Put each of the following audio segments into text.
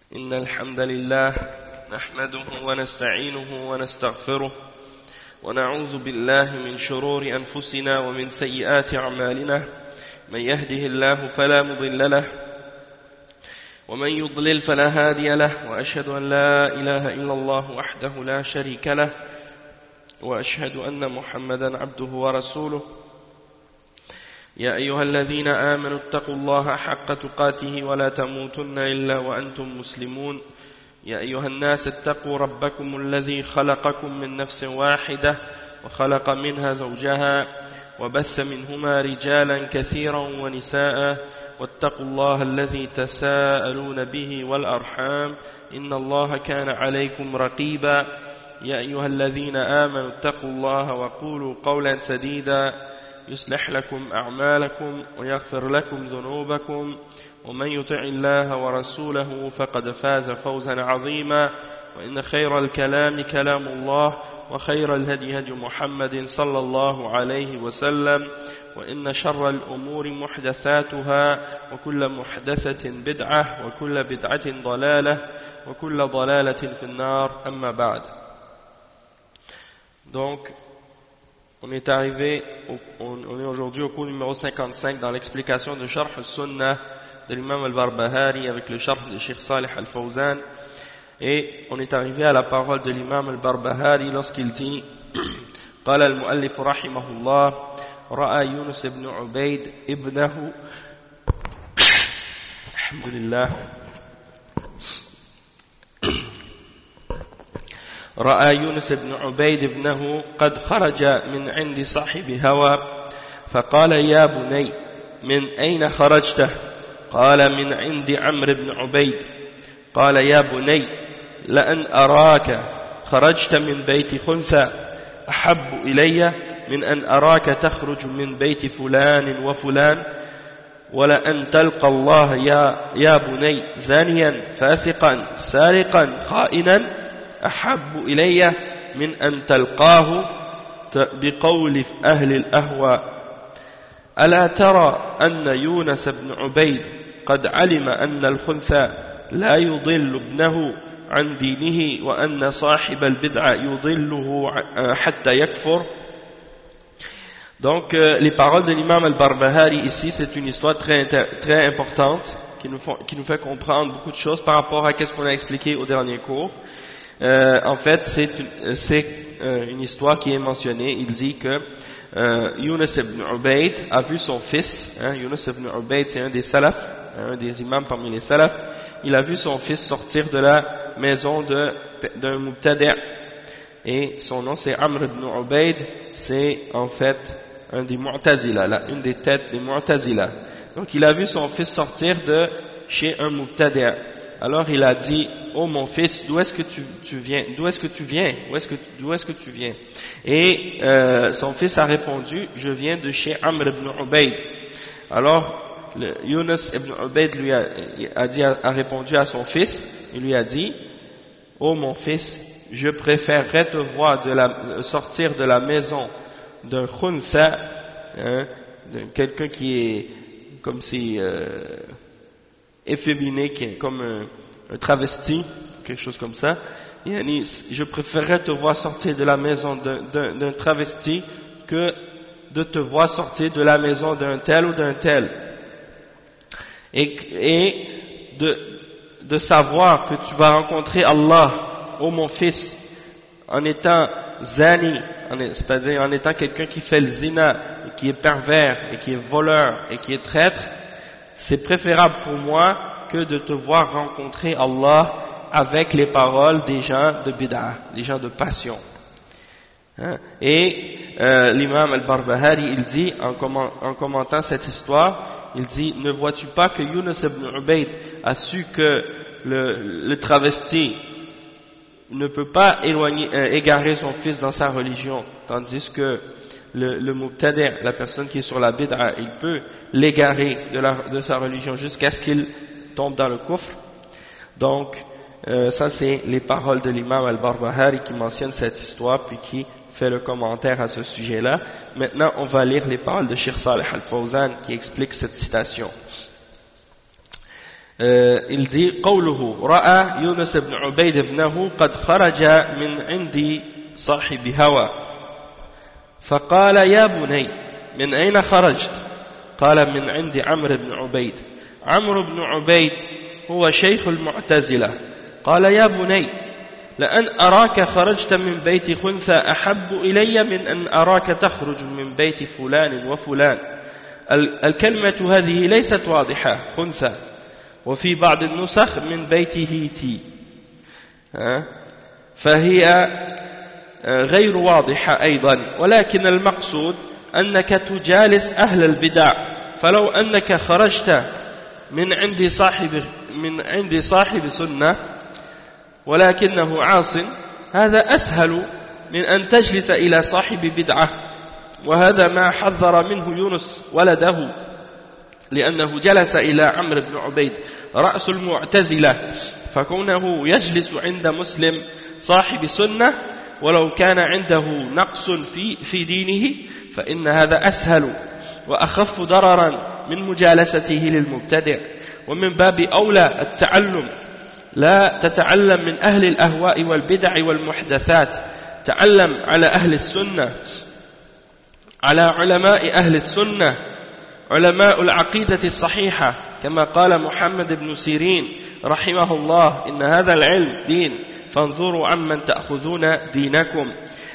إن الحمد لله نحمده ونستعينه ونستغفره ونعوذ بالله من شرور أنفسنا ومن سيئات أعمالنا من يهده الله فلا مضل له ومن يضلل فلا هادي له وأشهد أن لا إله إلا الله وحده لا شريك له وأشهد أن محمدا عبده ورسوله يا أيها الذين آمنوا اتقوا الله حق تقاته ولا تموتن إلا وأنتم مسلمون يا أيها الناس اتقوا ربكم الذي خلقكم من نفس واحدة وخلق منها زوجها وبث منهما رجالا كثيرا ونساء واتقوا الله الذي تساءلون به والأرحام إن الله كان عليكم رقيبا يا أيها الذين آمنوا اتقوا الله وقولوا قولا سديدا يصلح لكم أعمالكم ويغفر لكم ذنوبكم ومن يطع الله ورسوله فقد فاز فوزا عظيما وإن خير الكلام كلام الله وخير الهدي هدي محمد صلى الله عليه وسلم وإن شر الأمور محدثاتها وكل محدثة بدعة وكل بدعة ضلالة وكل ضلالة في النار أما بعد. Donc, on est aujourd'hui au cours numéro 55 dans l'explication de Sharh al-Sunnah de l'imam al-Barbahari avec le Sharh de Sheikh Salih al-Fawzan, et on est arrivé à la parole de l'imam al-Barbahari lorsqu'il dit قال المؤلف رحمه الله رأى يونس بن عبيد ابنه الحمد لله رأى يونس بن عبيد ابنه قد خرج من عند صاحب هوى فقال يا بني من أين خرجت؟ قال من عند عمرو بن عبيد. قال يا بني لأن أراك خرجت من بيت خنثى أحب إلي من أن أراك تخرج من بيت فلان وفلان ولأن تلقى الله يا بني زانيا فاسقا سارقا خائنا أحب إلي من أن تلقاه بقول أهل الأهواء. ألا ترى أن يونس بن عبيد قد علم أن الخنثى لا يضل ابنه عن دينه وأن صاحب البدعة يضله حتى يكفر. Donc les paroles de l'imam al-Barbahari ici, c'est une histoire très importante qui nous fait comprendre beaucoup de choses par rapport à ce qu'on a expliqué au dernier cours. En fait, c'est une histoire qui est mentionnée. Il dit que Yunus ibn Ubayd a vu son fils. Yunus ibn Ubayd, c'est un des salafs, un des imams parmi les salafs. Il a vu son fils sortir de la maison d'un mubtadi'. Et son nom c'est Amr ibn Ubayd. C'est en fait un des Mu'tazila, une des têtes des Mu'tazila. Donc il a vu son fils sortir de chez un mubtadi'. Alors il a dit, oh mon fils, d'où est-ce que tu viens? D'où est-ce que tu viens? Et son fils a répondu, je viens de chez Amr ibn Ubayd. Alors Yunus ibn Ubayd a répondu à son fils, il lui a dit, oh mon fils, je préférerais te voir sortir de la maison d'un khuntha, de quelqu'un qui est comme si efféminé, qui est comme un travesti, quelque chose comme ça. Je préférerais te voir sortir de la maison d'un travesti que de te voir sortir de la maison d'un tel ou d'un tel. Et de savoir que tu vas rencontrer Allah, ô mon fils, en étant zani, c'est-à-dire en étant quelqu'un qui fait le zina, et qui est pervers, et qui est voleur, et qui est traître. C'est préférable pour moi que de te voir rencontrer Allah avec les paroles des gens de bid'ah, des gens de passion. Et l'imam al-Barbahari, il dit, en commentant cette histoire, il dit, ne vois-tu pas que Yunus ibn Ubayd a su que le travesti ne peut pas égarer son fils dans sa religion, tandis que le mubtadi', la personne qui est sur la bid'a, il peut l'égarer de sa religion jusqu'à ce qu'il tombe dans le kufr. Donc ça c'est les paroles de l'imam al-Barbahari qui mentionne cette histoire puis qui fait le commentaire à ce sujet-là. Maintenant on va lire les paroles de Sheikh Salih al-Fawzan qui explique cette citation. il dit قوله رأى يونس بن عبيد ابنه قد خرج من عند صاحب هوى فقال يا بني من أين خرجت قال من عند عمرو بن عبيد عمرو بن عبيد هو شيخ المعتزلة قال يا بني لأن أراك خرجت من بيت خنثى أحب إلي من أن أراك تخرج من بيت فلان وفلان الكلمة هذه ليست واضحة خنثى وفي بعض النسخ من بيته تي فهي غير واضحة أيضا ولكن المقصود أنك تجالس أهل البدع فلو أنك خرجت من عند صاحب سنة ولكنه عاص هذا أسهل من أن تجلس إلى صاحب بدعة وهذا ما حذر منه يونس ولده لأنه جلس إلى عمرو بن عبيد رأس المعتزلة فكونه يجلس عند مسلم صاحب سنة ولو كان عنده نقص في دينه فإن هذا أسهل وأخف ضررا من مجالسته للمبتدع ومن باب أولى التعلم لا تتعلم من أهل الأهواء والبدع والمحدثات تعلم على أهل السنة على علماء أهل السنة علماء العقيدة الصحيحة كما قال محمد بن سيرين رحمه الله إن هذا العلم دين فانظروا عمن تأخذون دينكم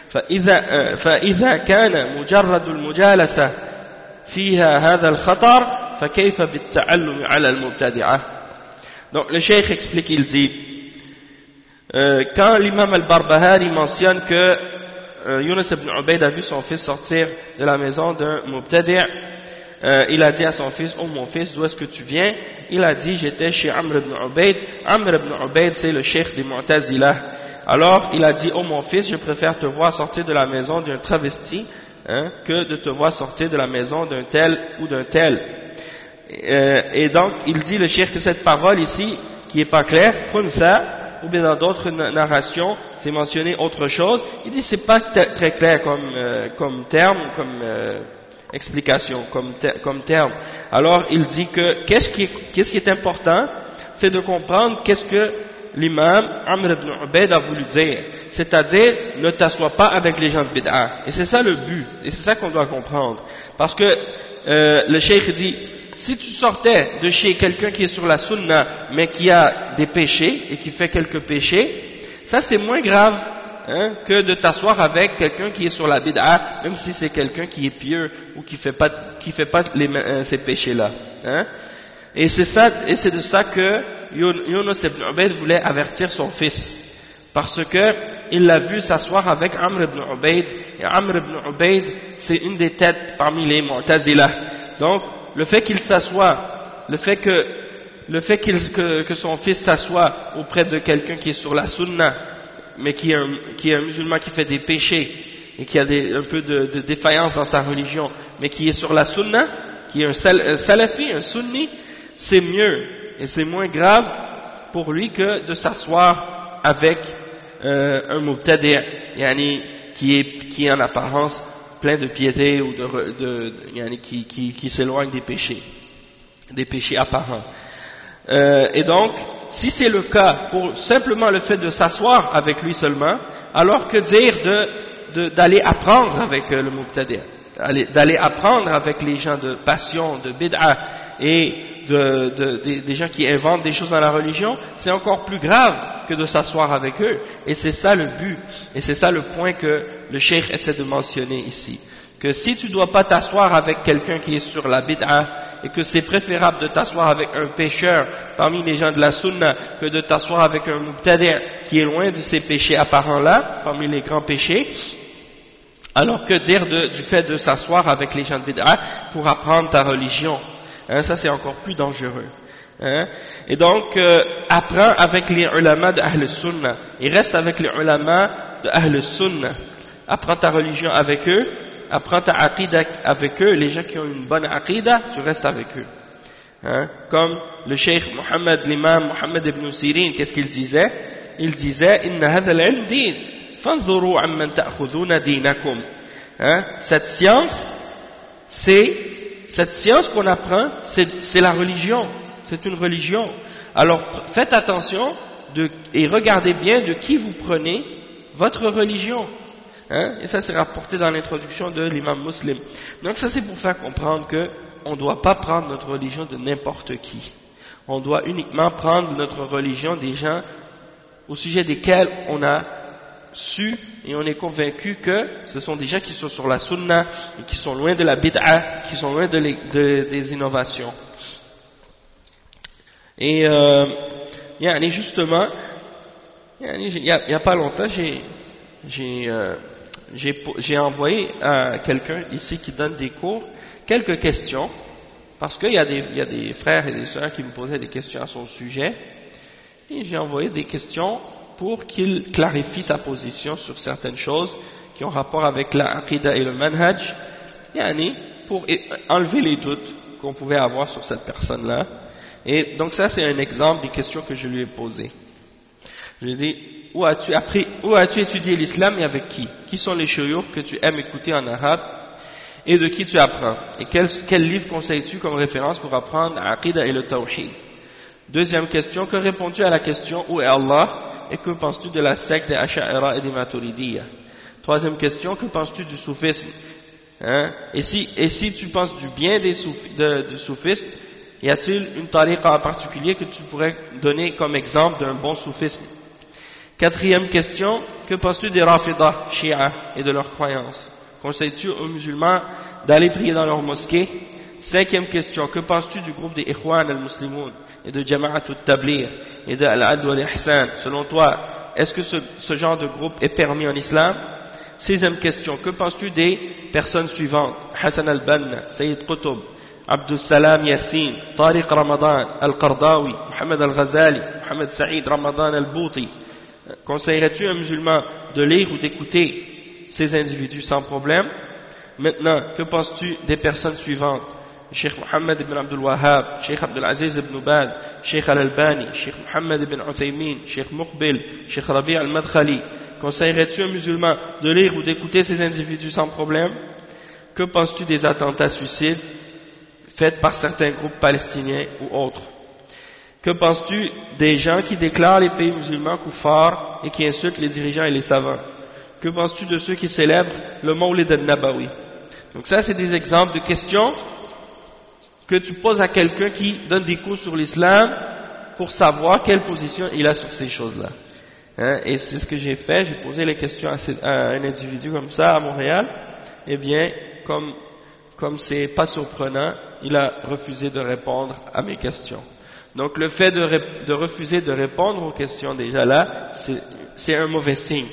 فإذا كان مجرد المجالسة فيها هذا الخطر فكيف بالتعلم على المبتدعة. Donc le cheikh explique, il dit quand l'imam al-Barbahari mentionne que Yunus ibn Ubayd a vu son fils sortir de la maison d'un mubtadi', il a dit à son fils, oh mon fils, d'où est-ce que tu viens? Il a dit, j'étais chez Amr ibn Ubayd. Amr ibn Ubayd, c'est le cheikh des Mu'tazilah. Alors il a dit, oh mon fils, je préfère te voir sortir de la maison d'un travesti que de te voir sortir de la maison d'un tel ou d'un tel. Et donc il dit le cheikh que cette parole ici qui est pas claire, khunsa, ou bien dans d'autres narrations c'est mentionné autre chose, il dit c'est pas très clair comme terme, comme explication, comme terme. Alors il dit que qu'est-ce qui est important, c'est de comprendre qu'est-ce que l'imam Amr ibn Ubayd a voulu dire, c'est-à-dire ne t'assois pas avec les gens de bid'a, et c'est ça le but, et c'est ça qu'on doit comprendre, parce que le cheikh dit si tu sortais de chez quelqu'un qui est sur la sunna mais qui a des péchés et qui fait quelques péchés, ça c'est moins grave que de t'asseoir avec quelqu'un qui est sur la bid'a, même si c'est quelqu'un qui est pieux ou qui fait pas ces péchés-là. Et c'est de ça que Yunus ibn Ubayd voulait avertir son fils, parce que il l'a vu s'asseoir avec Amr ibn Ubayd, et Amr ibn Ubayd c'est une des têtes parmi les Mu'tazilah. Donc le fait qu'il s'assoie, le fait que son fils s'assoie auprès de quelqu'un qui est sur la sunna, mais qui est un musulman qui fait des péchés et qui a un peu de défaillance dans sa religion, mais qui est sur la sunna, qui est un salafi, un sunni, c'est mieux et c'est moins grave pour lui que de s'asseoir avec un mubtadi' qui est en apparence plein de piété ou qui s'éloigne des péchés apparents. Et donc, si c'est le cas pour simplement le fait de s'asseoir avec lui seulement, alors que dire d'aller apprendre avec le mubtadi', d'aller apprendre avec les gens de passion, de bid'a et des gens qui inventent des choses dans la religion, c'est encore plus grave que de s'asseoir avec eux. Et c'est ça le but, et c'est ça le point que le cheikh essaie de mentionner ici. Que si tu ne dois pas t'asseoir avec quelqu'un qui est sur la bid'a, et que c'est préférable de t'asseoir avec un pécheur parmi les gens de la sunna que de t'asseoir avec un mubtadi' qui est loin de ces péchés apparents-là, parmi les grands péchés, alors que dire du fait de s'asseoir avec les gens de bid'a pour apprendre ta religion, ça c'est encore plus dangereux. Et donc apprends avec les ulama de Ahl Sunna, et reste avec les ulama de Ahl Sunna, apprends ta religion avec eux, apprends ta aqida avec eux, les gens qui ont une bonne aqida, tu restes avec eux. Comme le cheikh l'imam Muhammad ibn Sirin, qu'est-ce qu'il disait? Il disait inna hadha al-ilm din fanzuru amman ta'khuduna dinakum. Cette science qu'on apprend, c'est la religion, c'est une religion. Alors faites attention et regardez bien de qui vous prenez votre religion. Hein? Et ça c'est rapporté dans l'introduction de l'imam Muslim. Donc ça c'est pour faire comprendre que on ne doit pas prendre notre religion de n'importe qui. On doit uniquement prendre notre religion des gens au sujet desquels on a su et on est convaincu que ce sont des gens qui sont sur la sunna et qui sont loin de la bid'a, qui sont loin des innovations. Et justement, il y a pas longtemps, j'ai envoyé à quelqu'un ici qui donne des cours quelques questions, parce qu'il y a des frères et des sœurs qui me posaient des questions à son sujet, et j'ai envoyé des questions pour qu'il clarifie sa position sur certaines choses qui ont rapport avec la aqida et le manhaj, pour enlever les doutes qu'on pouvait avoir sur cette personne-là. Et donc ça c'est un exemple des questions que je lui ai posées. Je lui ai dit, où as-tu étudié l'islam et avec qui? Qui sont les shuyukh que tu aimes écouter en arabe et de qui tu apprends? Et quel livre conseilles-tu comme référence pour apprendre l'aqida et le tawhid? Deuxième question, que réponds-tu à la question où est Allah et que penses-tu de la secte des Asha'ira et des Maturidiyya? Troisième question, que penses-tu du soufisme? Et si tu penses du bien du soufisme, y a-t-il une tariqa en particulier que tu pourrais donner comme exemple d'un bon soufisme? Quatrième question, que penses-tu des Rafidah, Shia et de leurs croyances? Conseilles-tu aux musulmans d'aller prier dans leur mosquée? Cinquième question, que penses-tu du groupe des Ikhwan al-Muslimoun et de Jama'at al-Tabligh et de Al-Adl wal-Ihsan? Selon toi, est-ce que ce genre de groupe est permis en islam? Sixième question, que penses-tu des personnes suivantes? Hassan al-Banna, Sayyid Qutb, Abdus Salam Yassin, Tariq Ramadan, Al-Qardawi, Mohamed Al-Ghazali, Mohamed Saïd Ramadan Al-Bouti. Conseillerais-tu à un musulman de lire ou d'écouter ces individus sans problème? Maintenant, que penses-tu des personnes suivantes? Cheikh Mohammed ibn Abdul Wahhab, Cheikh Abdul Aziz ibn Baz, Cheikh Al-Albani, Cheikh Mohammed ibn Uthaymin, Cheikh Muqbil, Cheikh Rabi' al-Madkhali. Conseillerais-tu à un musulman de lire ou d'écouter ces individus sans problème? Que penses-tu des attentats suicides faits par certains groupes palestiniens ou autres? Que penses-tu des gens qui déclarent les pays musulmans kuffar et qui insultent les dirigeants et les savants? Que penses-tu de ceux qui célèbrent le Mawlid al-Nabawi? Donc ça c'est des exemples de questions que tu poses à quelqu'un qui donne des cours sur l'islam pour savoir quelle position il a sur ces choses-là. Et c'est ce que j'ai fait, j'ai posé les questions à un individu comme ça à Montréal. Eh bien, comme c'est pas surprenant, il a refusé de répondre à mes questions. Donc le fait de refuser de répondre aux questions déjà là, c'est un mauvais signe.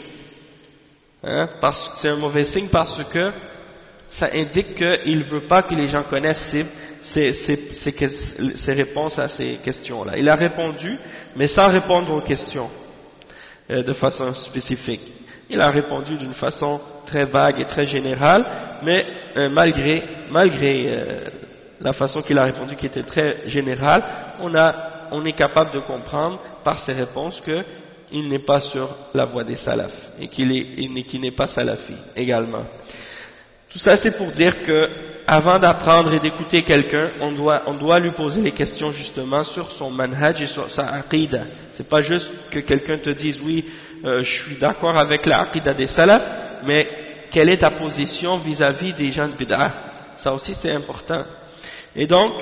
C'est un mauvais signe parce que ça indique qu'il ne veut pas que les gens connaissent ses réponses à ces questions-là. Il a répondu, mais sans répondre aux questions de façon spécifique. Il a répondu d'une façon très vague et très générale, mais malgré la façon qu'il a répondu qui était très générale, on est capable de comprendre par ses réponses qu'il n'est pas sur la voie des salafs et qu'il n'est pas salafi également. Tout ça c'est pour dire que avant d'apprendre et d'écouter quelqu'un, on doit lui poser les questions justement sur son manhaj et sur sa aqida. C'est pas juste que quelqu'un te dise oui, je suis d'accord avec la aqida des salafs, mais quelle est ta position vis-à-vis des gens de bid'ah? Ça aussi c'est important. Et donc,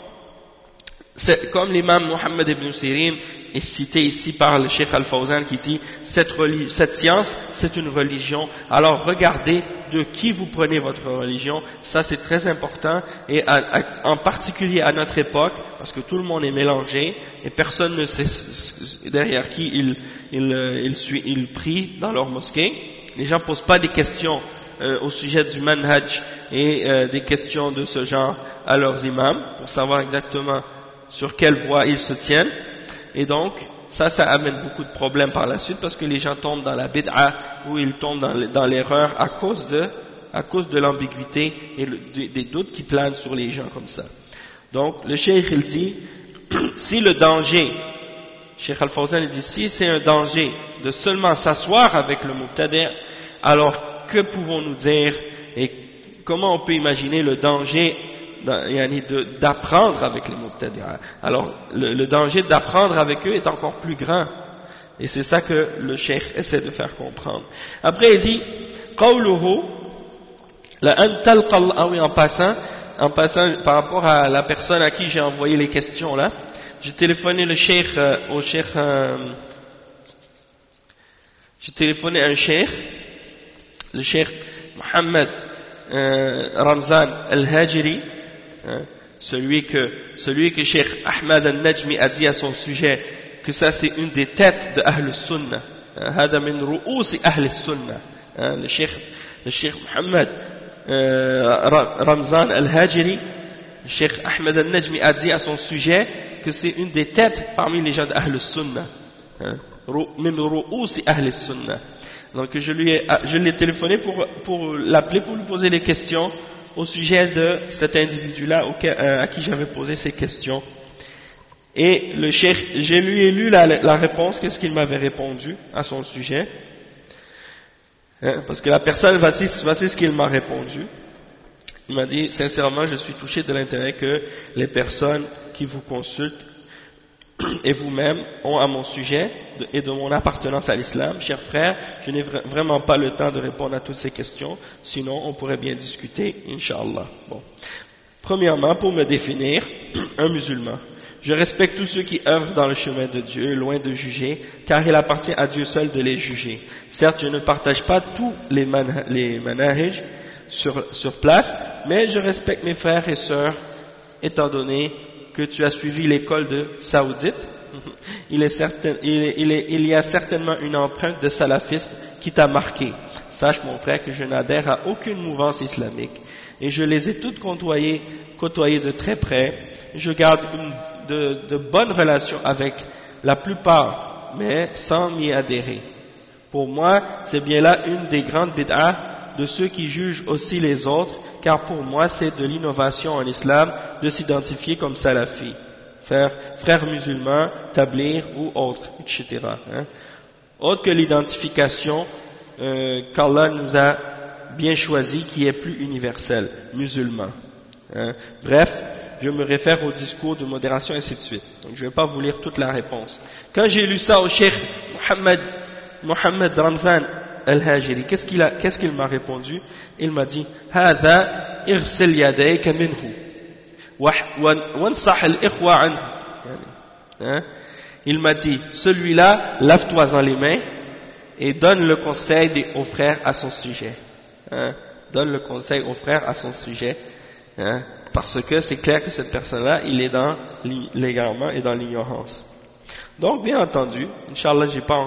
comme l'imam Mohammed ibn Sirin est cité ici par le Cheikh Al-Fawzan qui dit cette science c'est une religion, alors regardez de qui vous prenez votre religion, ça c'est très important et en particulier à notre époque parce que tout le monde est mélangé et personne ne sait derrière qui ils prient dans leur mosquée. Les gens posent pas des questions au sujet du manhaj et des questions de ce genre à leurs imams pour savoir exactement sur quelle voie ils se tiennent, et donc ça amène beaucoup de problèmes par la suite parce que les gens tombent dans la bid'a ou ils tombent dans l'erreur à cause de l'ambiguïté et des doutes qui planent sur les gens comme ça. Donc le cheikh il dit si le danger, Cheikh Al-Fawzan il dit si c'est un danger de seulement s'asseoir avec le mubtadi', alors que pouvons-nous dire et comment on peut imaginer le danger d'apprendre avec les mubtadi'a. Alors le danger d'apprendre avec eux est encore plus grand, et c'est ça que le cheikh essaie de faire comprendre. Après il dit qawluhu la an talqa, ah oui, en passant par rapport à la personne à qui j'ai envoyé les questions là, j'ai téléphoné j'ai téléphoné à un cheikh, le cheikh Mohammed Ramzan Al-Hajiri, celui que Cheikh Ahmad Al-Najmi a dit à son sujet que ça c'est une des têtes de Ahl al-Sunnah, hada min ru'us Ahl al-Sunnah, le Cheikh Mohammed Ramzan Al-Hajiri, le Cheikh Ahmad Al-Najmi a dit à son sujet que c'est une des têtes parmi les gens de Ahl al-Sunnah, min ru'us Ahl al-Sunnah. Donc je l'ai téléphoné pour l'appeler, pour lui poser les questions au sujet de cet individu-là à qui j'avais posé ces questions. Et le cheikh, je lui ai lu la réponse, qu'est-ce qu'il m'avait répondu à son sujet. Parce que la personne, voici ce qu'il m'a répondu. Il m'a dit, sincèrement, je suis touché de l'intérêt que les personnes qui vous consultent et vous-même ont à mon sujet et de mon appartenance à l'islam. Chers frères, je n'ai vraiment pas le temps de répondre à toutes ces questions, sinon on pourrait bien discuter, Inch'Allah. Bon. Premièrement, pour me définir, un musulman. Je respecte tous ceux qui œuvrent dans le chemin de Dieu, loin de juger, car il appartient à Dieu seul de les juger. Certes, je ne partage pas tous les manahij sur place, mais je respecte mes frères et sœurs, étant donné que tu as suivi l'école de Saoudite, il y a certainement une empreinte de salafisme qui t'a marqué. Sache mon frère que je n'adhère à aucune mouvance islamique et je les ai toutes côtoyées de très près. Je garde de bonnes relations avec la plupart, mais sans m'y adhérer. Pour moi, c'est bien là une des grandes bid'ah de ceux qui jugent aussi les autres, car pour moi c'est de l'innovation en islam de s'identifier comme salafi, frère musulman, tablir ou autre, etc. Autre que l'identification qu'Allah nous a bien choisie, qui est plus universelle, musulman. Bref, je me réfère au discours de modération et ainsi de suite. Donc je ne vais pas vous lire toute la réponse. Quand j'ai lu ça au cheikh Mohammed Ramzan Al-Hajiri, qu'est-ce qu'il m'a répondu? Il m'a dit هذا اغسل يديك منه وانصح الإخوة عنه. Il m'a dit, celui-là, lave-toi-en les mains et donne le conseil aux frères à son sujet. Donne le conseil aux frères à son sujet, parce que c'est clair que cette personne-là, il est légalement et dans l'ignorance. Donc, bien entendu, Inch'Allah, j'ai pas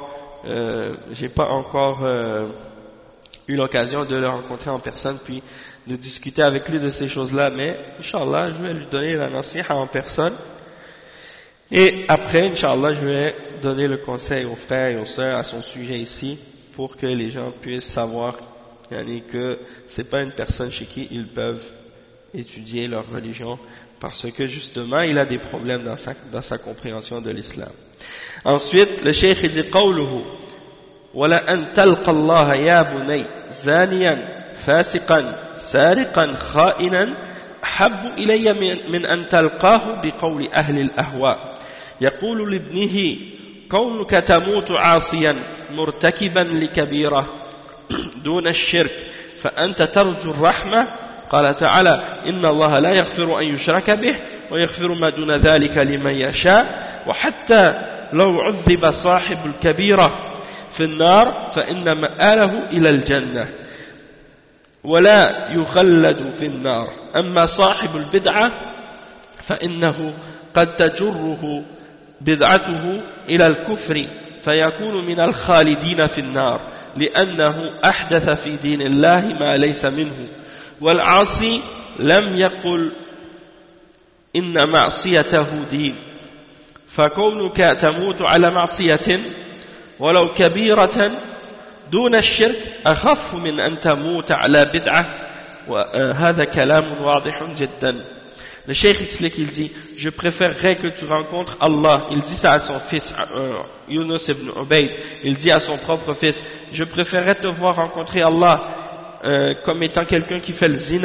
encore eu l'occasion de le rencontrer en personne puis de discuter avec lui de ces choses-là, mais Inch'Allah, je vais lui donner la nasiha en personne et après, Inch'Allah, je vais donner le conseil aux frères et aux sœurs à son sujet ici pour que les gens puissent savoir que c'est pas une personne chez qui ils peuvent étudier leur religion parce que justement il a des problèmes dans sa compréhension de l'islam. Ensuite, le cheikh dit قوله ولا أن تلقى الله يا بني زانيا فاسقا سارقا خائنا أحب إلي من أن تلقاه بقول أهل الأهواء يقول لابنه كونك تموت عاصيا مرتكبا لكبيرة دون الشرك فأنت ترجو الرحمة. قال تعالى إن الله لا يغفر أن يشرك به ويغفر ما دون ذلك لمن يشاء وحتى لو عذب صاحب الكبيرة في النار فإن مآله إلى الجنة ولا يخلد في النار أما صاحب البدعة فإنه قد تجره بدعته إلى الكفر فيكون من الخالدين في النار لأنه أحدث في دين الله ما ليس منه والعاصي لم يقل إن معصيته دين فكونك تموت على معصية ولو كبيرة دون الشرك أخف من أن تموت على بدعة وهذا كلام واضح جدا. Le cheikh explique, il dit, je préférerais que tu rencontres Allah. Il dit ça à son fils, Yunus ibn Ubayd. Il dit à son propre fils, je préférerais te voir rencontrer Allah comme étant quelqu'un qui fait le zina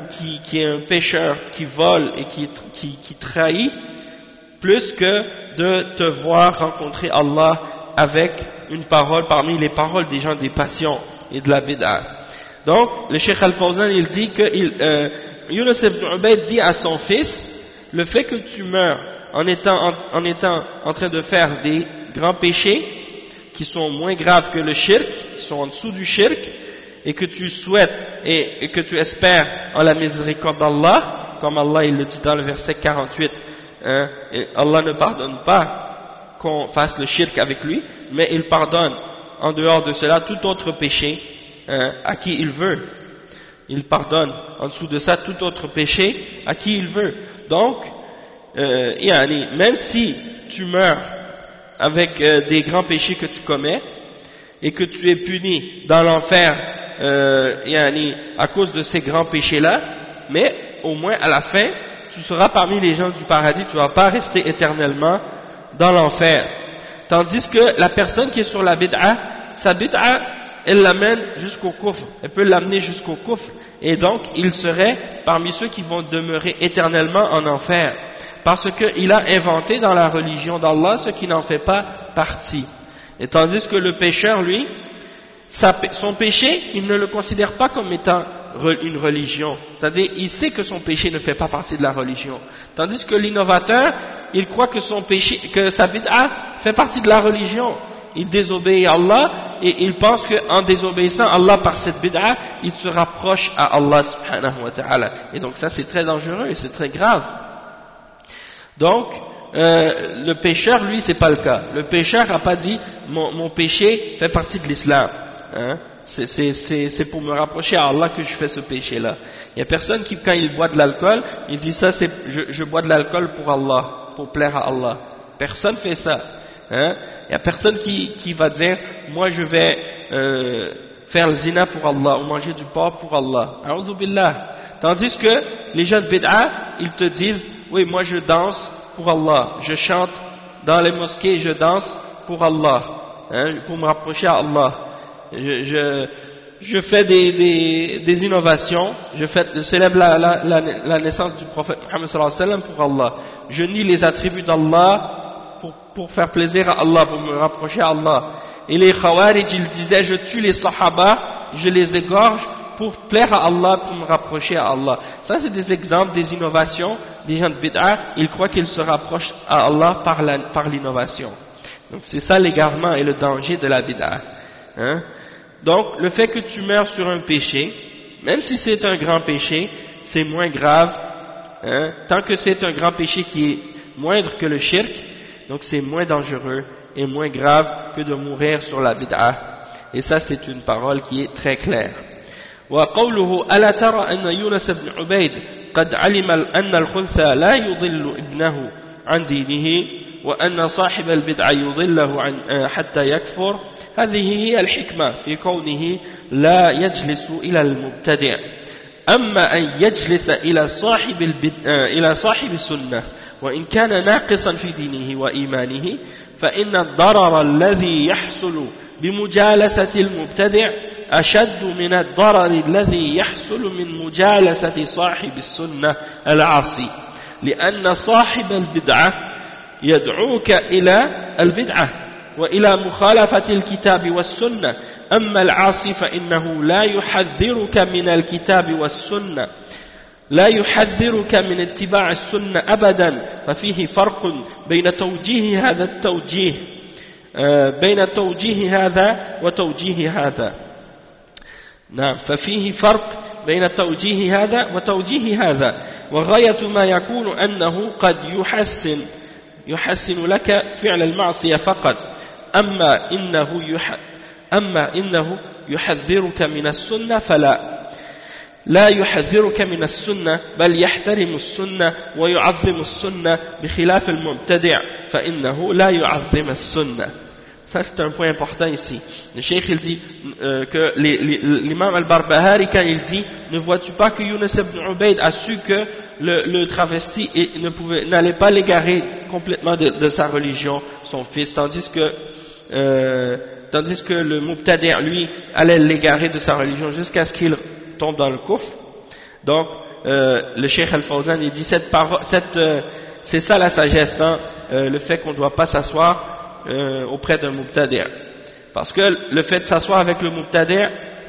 qui est un pécheur, qui vole et qui trahit, plus que de te voir rencontrer Allah avec une parole parmi les paroles des gens des passions et de la bid'a. Donc, le Cheikh Al-Fawzan, il dit que Yunus ibn Ubayd dit à son fils, le fait que tu meurs en étant en train de faire des grands péchés qui sont moins graves que le shirk, qui sont en dessous du shirk, et que tu souhaites et que tu espères en la miséricorde d'Allah, comme Allah il le dit dans le verset 48, et Allah ne pardonne pas qu'on fasse le shirk avec lui, mais il pardonne en dehors de cela tout autre péché à qui il veut. Il pardonne en dessous de ça tout autre péché à qui il veut. Donc, même si tu meurs avec des grands péchés que tu commets et que tu es puni dans l'enfer à cause de ces grands péchés-là, mais au moins à la fin, tu seras parmi les gens du paradis, tu ne vas pas rester éternellement dans l'enfer. Tandis que la personne qui est sur la bid'a, sa bid'a, elle l'amène jusqu'au kufr, elle peut l'amener jusqu'au kufr, et donc il serait parmi ceux qui vont demeurer éternellement en enfer, parce qu'il a inventé dans la religion d'Allah ce qui n'en fait pas partie. Et tandis que le pécheur, lui, son péché, il ne le considère pas comme étant une religion, c'est-à-dire il sait que son péché ne fait pas partie de la religion, tandis que l'innovateur, il croit que son péché, que sa bid'a fait partie de la religion. Il désobéit à Allah et il pense qu'en désobéissant à Allah par cette bid'a, il se rapproche à Allah subhanahu wa ta'ala. Et donc ça c'est très dangereux et c'est très grave. Donc le pécheur, lui, c'est pas le cas. Le pécheur n'a pas dit mon péché fait partie de l'islam. Hein? C'est pour me rapprocher à Allah que je fais ce péché-là. Il y a personne qui, quand il boit de l'alcool, il dit ça, je bois de l'alcool pour Allah, pour plaire à Allah. Personne fait ça. Hein? Il y a personne qui va dire moi je vais faire le zina pour Allah ou manger du porc pour Allah. A'udhu billah. Tandis que les gens de bid'a, ils te disent oui, moi je danse pour Allah, je chante dans les mosquées, je danse pour Allah, hein, pour me rapprocher à Allah. Je fais des innovations, je célèbre la naissance du prophète Muhammad sallallahu alayhi wa sallam pour Allah. Je nie les attributs d'Allah pour faire plaisir à Allah, pour me rapprocher à Allah. Et les Khawarij, ils disaient je tue les Sahaba, je les égorge pour plaire à Allah, pour me rapprocher à Allah. Ça c'est des exemples des innovations des gens de bid'a. Ils croient qu'ils se rapprochent à Allah par l'innovation. Donc c'est ça l'égarement et le danger de la bid'a. Hein? Donc le fait que tu meurs sur un péché, même si c'est un grand péché, c'est moins grave, hein? Tant que c'est un grand péché qui est moindre que le shirk, donc c'est moins dangereux et moins grave que de mourir sur la bid'a. Et ça c'est une parole qui est très claire. وقوله ألا ترى أن يونس بن عبيد قد علم أن الخنثى لا يضل ابنه عن دينه وأن صاحب البدعة يضله حتى يكفر. هذه هي الحكمة في كونه لا يجلس إلى المبتدع. أما أن يجلس إلى صاحب السنة وإن كان ناقصا في دينه وإيمانه فإن الضرر الذي يحصل بمجالسة المبتدع أشد من الضرر الذي يحصل من مجالسة صاحب السنة العاصي، لأن صاحب البدعة يدعوك إلى البدعة وإلى مخالفة الكتاب والسنة، أما العاصي فإنه لا يحذرك من الكتاب والسنة، لا يحذرك من اتباع السنة أبدا. ففيه فرق بين توجيه هذا التوجيه بين توجيه هذا وتوجيه هذا. نعم، ففيه فرق بين توجيه هذا وتوجيه هذا، وغاية ما يكون أنه قد يحسن لك فعل المعصية فقط، أما إنه يحذرك من السنة فلا، لا يحذرك من السنة بل يحترم السنة ويعظم السنة بخلاف المبتدع فإنه لا يعظم السنة. Ça c'est un point important ici. Le cheikh il dit que l'imam al-Barbahari quand il dit ne vois-tu pas que Yunus ibn Ubayd a su que le travesti n'allait pas l'égarer complètement de sa religion, son fils, tandis que le Mubtadi' lui allait l'égarer de sa religion jusqu'à ce qu'il tombe dans le kufr. Donc le Cheikh Al-Fawzan, il dit c'est ça la sagesse, hein, le fait qu'on ne doit pas s'asseoir auprès d'un mubtadi'. Parce que le fait de s'asseoir avec le mubtadi',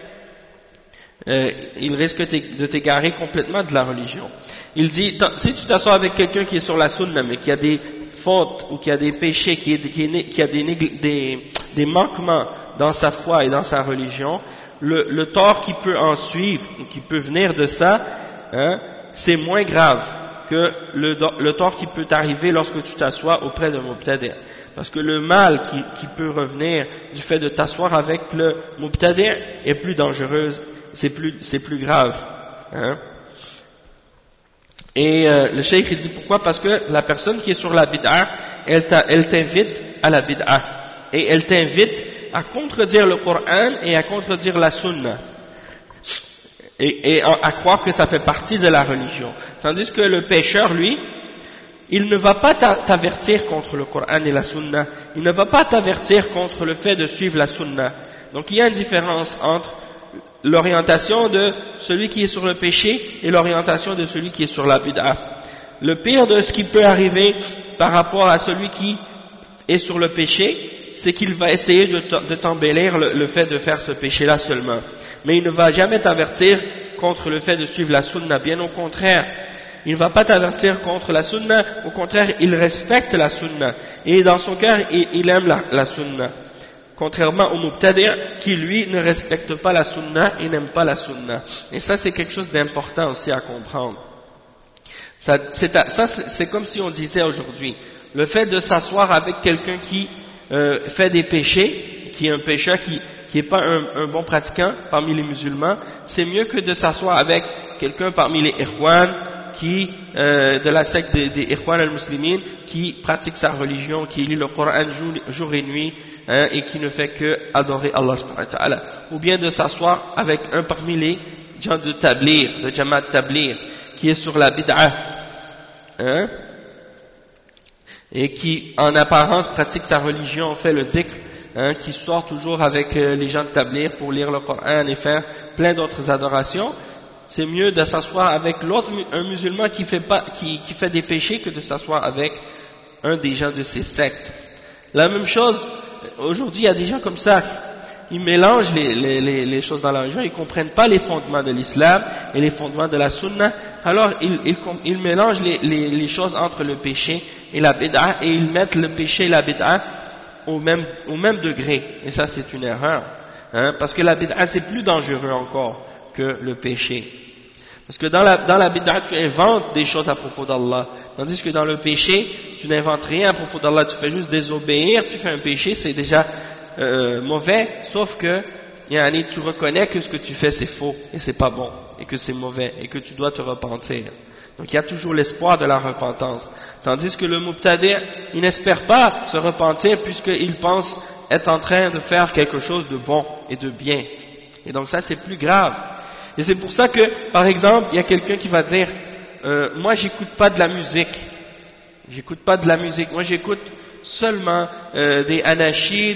il risque de t'égarer complètement de la religion. Il dit, si tu t'assois avec quelqu'un qui est sur la sunna, mais qui a des fautes ou qui a des péchés, qui a des manquements dans sa foi et dans sa religion, le tort qui peut en suivre, ou qui peut venir de ça, hein, c'est moins grave que le tort qui peut t'arriver lorsque tu t'assois auprès d'un mubtadi'. Parce que le mal qui peut revenir du fait de t'asseoir avec le mubtadi' est plus dangereuse, c'est plus grave. Hein. Et le cheikh il dit pourquoi? Parce que la personne qui est sur la bid'a, elle t'invite à la bid'a. Et elle t'invite à contredire le Coran et à contredire la sunna. Et à croire que ça fait partie de la religion. Tandis que le pécheur, lui, il ne va pas t'avertir contre le Coran et la sunna. Il ne va pas t'avertir contre le fait de suivre la sunna. Donc il y a une différence entre l'orientation de celui qui est sur le péché et l'orientation de celui qui est sur la bid'a. Le pire de ce qui peut arriver par rapport à celui qui est sur le péché, c'est qu'il va essayer de t'embellir le fait de faire ce péché-là seulement. Mais il ne va jamais t'avertir contre le fait de suivre la sunna, bien au contraire. Il ne va pas t'avertir contre la sunna, au contraire, il respecte la sunna. Et dans son cœur, il aime la sunna. Contrairement au mubtadi' qui lui ne respecte pas la sunna et n'aime pas la sunna. Et ça c'est quelque chose d'important aussi à comprendre. C'est comme si on disait aujourd'hui, le fait de s'asseoir avec quelqu'un qui fait des péchés, qui est un pécheur, qui n'est pas un bon pratiquant parmi les musulmans, c'est mieux que de s'asseoir avec quelqu'un parmi les Ikhwan, de la secte des Ikhwan al-Muslimin, qui pratique sa religion, qui lit le Coran jour et nuit, hein, et qui ne fait que adorer Allah subhanahu wa ta'ala. Ou bien de s'asseoir avec un parmi les gens de Tablir, de Jamaat Tablir, qui est sur la bid'a, hein, et qui en apparence pratique sa religion, fait le dhikr, hein, qui sort toujours avec les gens de Tablir pour lire le Coran et faire plein d'autres adorations. C'est mieux de s'asseoir avec un musulman qui fait des péchés que de s'asseoir avec un des gens de ces sectes. La même chose, aujourd'hui il y a des gens comme ça, ils mélangent les choses dans la religion, ils comprennent pas les fondements de l'islam et les fondements de la sunna, alors ils mélangent les choses entre le péché et la bid'a, et ils mettent le péché et la bid'a au même degré, et ça c'est une erreur, hein, parce que la bid'a c'est plus dangereux encore que le péché. Parce que dans la bid'a, tu inventes des choses à propos d'Allah. Tandis que dans le péché, tu n'inventes rien à propos d'Allah, tu fais juste désobéir, tu fais un péché, c'est déjà mauvais, sauf que tu reconnais que ce que tu fais c'est faux, et c'est pas bon, et que c'est mauvais, et que tu dois te repentir. Donc il y a toujours l'espoir de la repentance. Tandis que le mubtadi', il n'espère pas se repentir, puisqu'il pense être en train de faire quelque chose de bon et de bien. Et donc ça c'est plus grave. Et c'est pour ça que, par exemple, il y a quelqu'un qui va dire moi j'écoute pas de la musique. Moi j'écoute seulement des anashids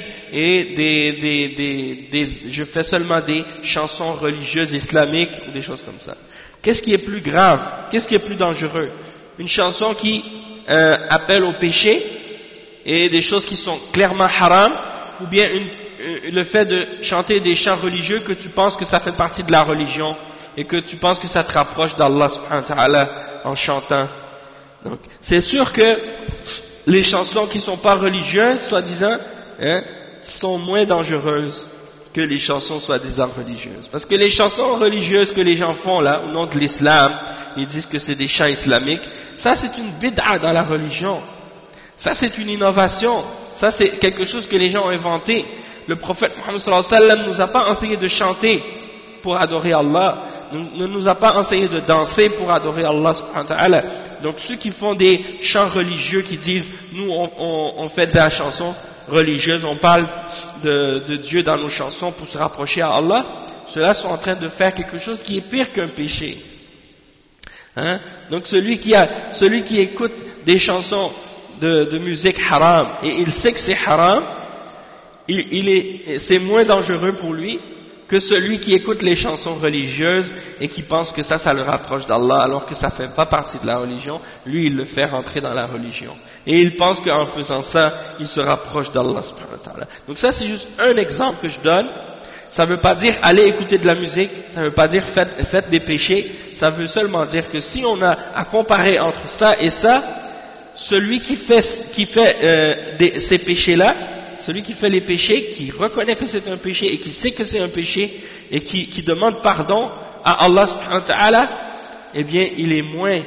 et je fais seulement des chansons religieuses islamiques ou des choses comme ça. Qu'est-ce qui est plus grave? Qu'est-ce qui est plus dangereux? Une chanson qui appelle au péché et des choses qui sont clairement haram, ou bien le fait de chanter des chants religieux que tu penses que ça fait partie de la religion et que tu penses que ça te rapproche d'Allah subhanahu wa ta'ala en chantant. Donc, c'est sûr que les chansons qui ne sont pas religieuses, soi-disant, hein, sont moins dangereuses que les chansons soi-disant religieuses. Parce que les chansons religieuses que les gens font là, au nom de l'islam, ils disent que c'est des chants islamiques, ça c'est une bid'a dans la religion. Ça c'est une innovation. Ça c'est quelque chose que les gens ont inventé. Le prophète Muhammad sallallahu alayhi wa sallam ne nous a pas enseigné de chanter pour adorer Allah, ne nous a pas enseigné de danser pour adorer Allah subhanahu wa ta'ala. Donc ceux qui font des chants religieux, qui disent nous on fait de la chanson religieuse, on parle de Dieu dans nos chansons pour se rapprocher à Allah, ceux-là sont en train de faire quelque chose qui est pire qu'un péché. Hein? Donc celui qui écoute des chansons de musique haram et il sait que c'est haram, c'est moins dangereux pour lui que celui qui écoute les chansons religieuses et qui pense que ça le rapproche d'Allah alors que ça fait pas partie de la religion, lui il le fait rentrer dans la religion. Et il pense qu'en faisant ça, il se rapproche d'Allah subhanahu wa ta'ala. Donc ça c'est juste un exemple que je donne. Ça veut pas dire allez écouter de la musique, ça veut pas dire faites des péchés, ça veut seulement dire que si on a à comparer entre ça et ça, celui qui fait ces péchés-là, celui qui fait les péchés, qui reconnaît que c'est un péché et qui sait que c'est un péché et qui demande pardon à Allah subhanahu wa ta'ala, eh bien il est moins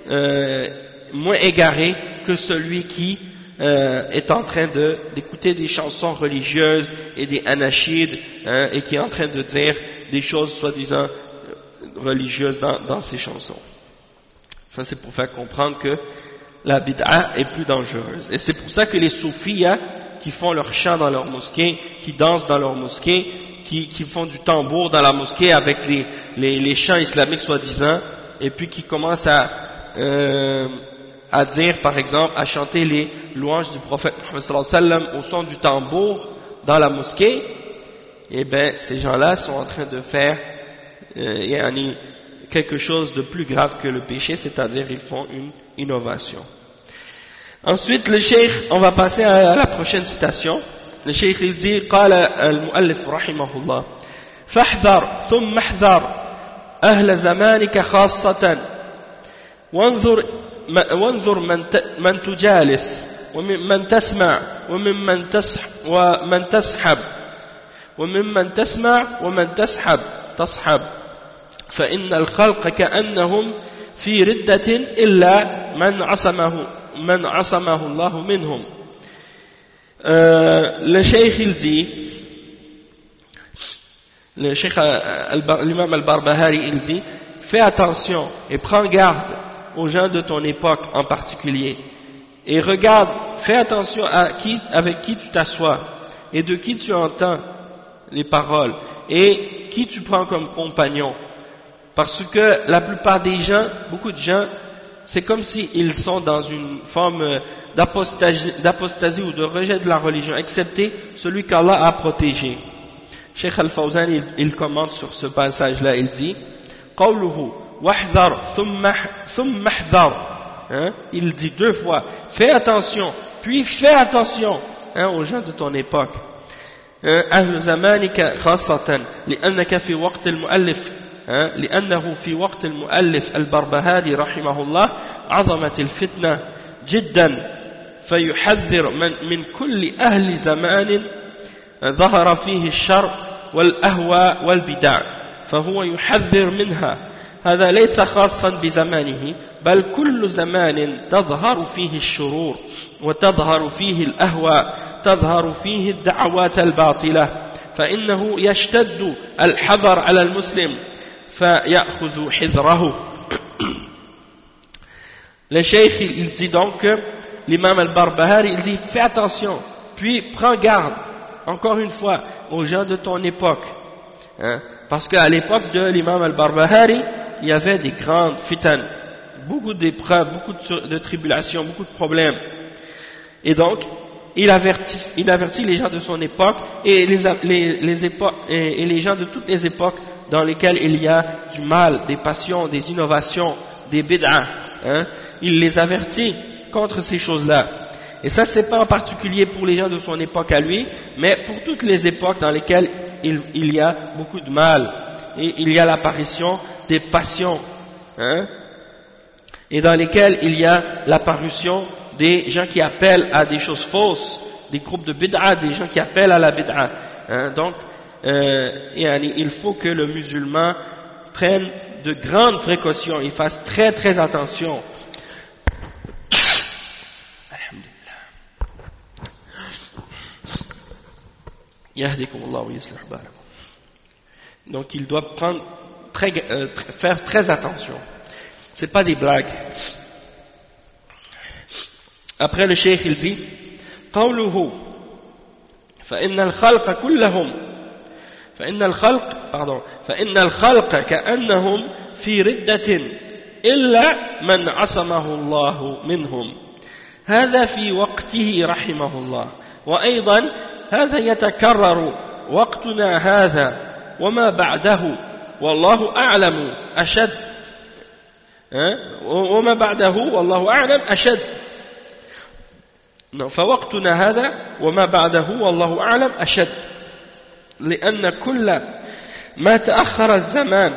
égaré que celui qui est en train d'écouter des chansons religieuses et des anashids et qui est en train de dire des choses soi-disant religieuses dans ces chansons. Ça c'est pour faire comprendre que la bid'a est plus dangereuse. Et c'est pour ça que les soufis qui font leur chant dans leur mosquée, qui dansent dans leur mosquée, qui font du tambour dans la mosquée avec les chants islamiques soi-disant, et puis qui commencent à dire par exemple, à chanter les louanges du prophète Muhammad sallallahu alayhi wa sallam au son du tambour dans la mosquée, et bien ces gens-là sont en train de faire quelque chose de plus grave que le péché, c'est-à-dire ils font une innovation. Ensuite le cheikh, on va passer à la prochaine citation. Le cheikh il dit قال المؤلف رحمه الله فاحذر ثم احذر أهل زمانك خاصة وانظر من تجالس ومن تسمع وممن تسمع ومن تصحب فإن الخلق كأنهم في ردة إلا من عصمه الله منهم. Le cheikh il dit, le cheikh l'imam al-Barbahari il dit, fais attention et prends garde aux gens de ton époque en particulier, et regarde, fais attention avec qui tu t'assois et de qui tu entends les paroles et qui tu prends comme compagnon, parce que la plupart des gens, beaucoup de gens, c'est comme s'ils sont dans une forme d'apostasie ou de rejet de la religion, excepté celui qu'Allah a protégé. Cheikh Al-Fawzan il commente sur ce passage-là, il dit قوله واحذر ثم احذر, il dit deux fois, fais attention, puis fais attention aux gens de ton époque. أهل زمانك خاصة لأنك في وقت المؤلف لأنه في وقت المؤلف البربهاري رحمه الله عظمت الفتنة جدا فيحذر من كل أهل زمان ظهر فيه الشر والأهواء والبدع فهو يحذر منها. هذا ليس خاصا بزمانه بل كل زمان تظهر فيه الشرور وتظهر فيه الأهواء تظهر فيه الدعوات الباطلة فإنه يشتد الحذر على المسلم فيأخذ حذره. Le cheikh il dit donc que l'imam al-Barbahari il dit fais attention puis prends garde encore une fois aux gens de ton époque, parce qu'à l'époque de l'imam al-Barbahari il y avait des grandes fitan, beaucoup d'épreuves, beaucoup de tribulations, beaucoup de problèmes, et donc il avertit les gens de son époque et les gens de toutes les époques dans lesquelles il y a du mal, des passions, des innovations, des bid'ah, il les avertit contre ces choses-là. Et ça c'est pas en particulier pour les gens de son époque à lui, mais pour toutes les époques dans lesquelles il y a beaucoup de mal et il y a l'apparition des passions, et dans lesquelles il y a l'apparition des gens qui appellent à des choses fausses, des groupes de bid'a, des gens qui appellent à la bid'a. Donc, il faut que le musulman prenne de grandes précautions, il fasse très très attention. Donc, il doit faire très attention. C'est pas des blagues. Après le cheikh il dit قوله فإن الخلق كأنهم في ردة إلا من عصمه الله منهم هذا في وقته رحمه الله وأيضا هذا يتكرر وقتنا هذا وما بعده والله أعلم أشد وما بعده والله أعلم أشد فوقتنا هذا وما بعده والله أعلم أشد لأن كل ما تأخر الزمان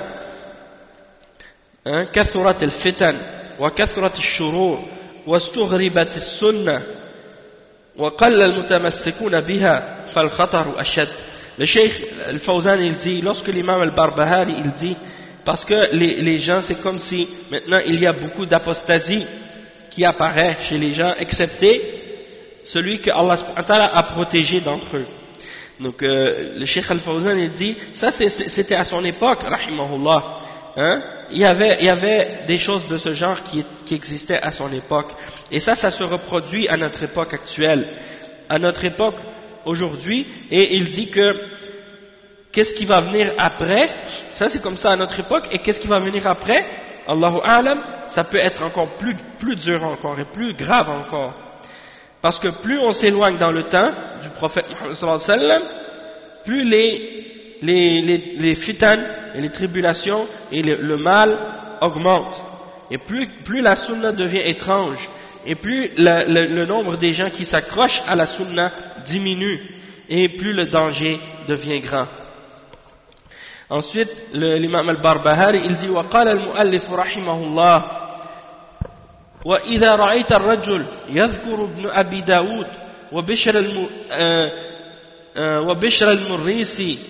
كثرت الفتن وكثرت الشرور واستغربت السنة وقل المتمسكون بها فالخطر أشد. Le Cheikh Al-Fawzan il dit, lorsque l'imam Al-Barbahari il dit, parce que les gens c'est comme si maintenant il y a beaucoup d'apostasie qui apparaît chez les gens excepté celui que Allah a protégé d'entre eux. Donc le Cheikh Al-Fawzan il dit, ça c'était à son époque, rahimahullah, il y avait des choses de ce genre qui existaient à son époque, et ça se reproduit à notre époque actuelle, à notre époque aujourd'hui, et il dit que qu'est-ce qui va venir après, ça c'est comme ça à notre époque, et qu'est-ce qui va venir après, Allahu A'lam, ça peut être encore plus dur encore et plus grave encore, parce que plus on s'éloigne dans le temps du prophète Muhammad sallallahu alayhi wa sallam, plus les fitan et les tribulations et le mal augmentent, et plus la sunna devient étrange, et plus le nombre des gens qui s'accrochent à la sunna diminue, et plus le danger devient grand. Ensuite, l'imam al-Barbahari il dit وقال المؤلف رحمه الله وإذا رأيت الرجل يذكر ابن أبي داود وبشر المريسي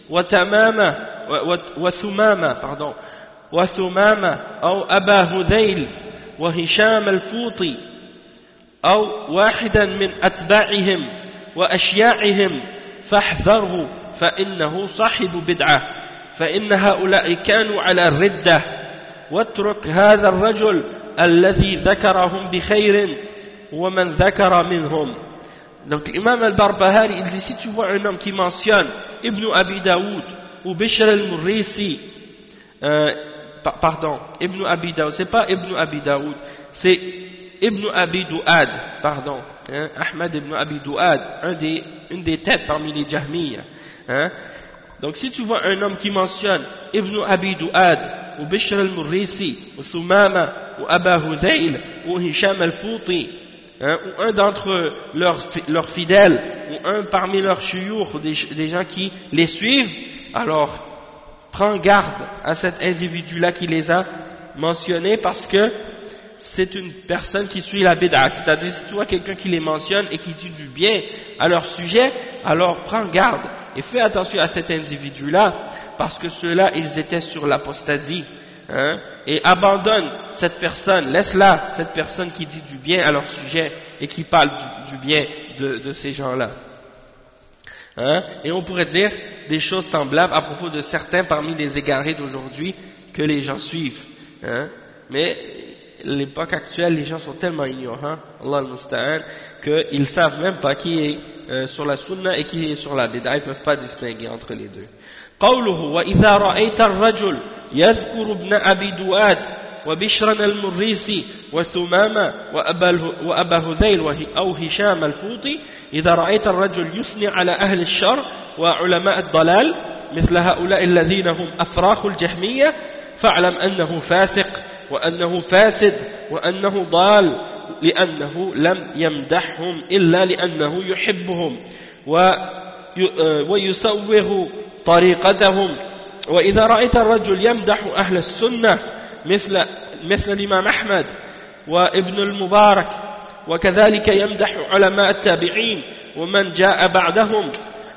وثمامة أو أبا هذيل وهشام الفوطي أو واحدا من أتباعهم وأشياعهم فاحذره فإنه صاحب بدعة فإن هؤلاء كانوا على الردة واترك هذا الرجل الذي ذكرهم بخير ومن ذكر منهم. Donc l'imam al-Barbahari il dit, si tu vois un homme qui mentionne Ibn Abi Daoud ou Bishr al-Murrisi, pardon, Ibn Abi Daoud, c'est pas Ibn Abi Daoud, c'est Ibn Abi Duad, pardon, Ahmad ibn Abi Duad, une des têtes parmi les Jahmiyyah. Donc si tu vois un homme qui mentionne Ibn Abi Duad ou Bishr al-Murrisi ou Thumama ou Aba Hudayl ou Hisham al-Fouti, ou un d'entre leurs fidèles, ou un parmi leurs shuyukh, ou des gens qui les suivent, alors prends garde à cet individu-là qui les a mentionnés, parce que c'est une personne qui suit la bid'a. C'est-à-dire, si tu vois quelqu'un qui les mentionne et qui dit du bien à leur sujet, alors prends garde et fais attention à cet individu-là, parce que ceux-là, ils étaient sur l'apostasie. Et abandonne cette personne, laisse-la, cette personne qui dit du bien à leur sujet et qui parle du bien de ces gens-là. Et on pourrait dire des choses semblables à propos de certains parmi les égarés d'aujourd'hui que les gens suivent. Mais l'époque actuelle, les gens sont tellement ignorants, Allah al-Musta'an, qu'ils ne savent même pas qui est sur la sunna et qui est sur la bid'a, ils ne peuvent pas distinguer entre les deux. قوله وإذا رأيت الرجل يذكر ابن أبي دواد وبشرا المريسي وثمامة وأبا هذيل أو هشام الفوطي، إذا رأيت الرجل يثني على أهل الشر وعلماء الضلال مثل هؤلاء الذين هم أفراخ الجهمية، فاعلم أنه فاسق وأنه فاسد وأنه ضال، لأنه لم يمدحهم إلا لأنه يحبهم ويسوغ طريقتهم. وإذا رأيت الرجل يمدح أهل السنة مثل الإمام أحمد وابن المبارك، وكذلك يمدح علماء التابعين ومن جاء بعدهم،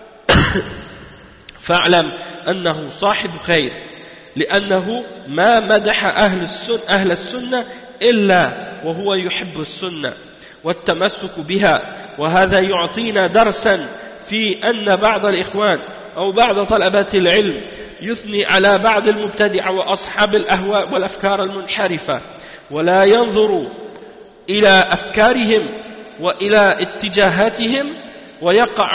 فاعلم أنه صاحب خير، لأنه ما مدح أهل السنة إلا وهو يحب السنة والتمسك بها. وهذا يعطينا درسا في أن بعض الإخوان أو بعض طلبة العلم يثني على بعض المبتدعة وأصحاب الأهواء والأفكار المنحرفة، ولا ينظر إلى أفكارهم وإلى اتجاهاتهم، ويقع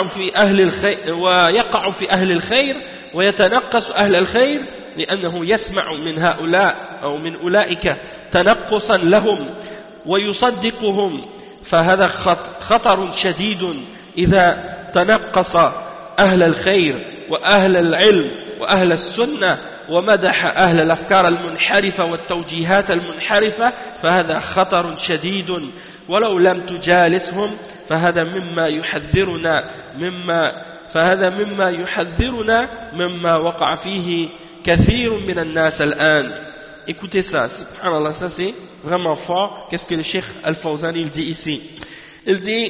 في أهل الخير ويتنقص أهل الخير، لأنه يسمع من هؤلاء أو من أولئك تنقصا لهم ويصدقهم، فهذا خطر شديد إذا تنقص أهل الخير وأهل العلم وأهل السنة ومدح أهل الأفكار المنحرفة والتوجيهات المنحرفة فهذا خطر شديد ولو لم تجالسهم فهذا مما يحذرنا مما وقع فيه كثير من الناس الآن. Écoutez ça, subhanallah, ça c'est vraiment fort. Qu'est-ce que le Cheikh Al-Fawzan il dit ici? Il dit,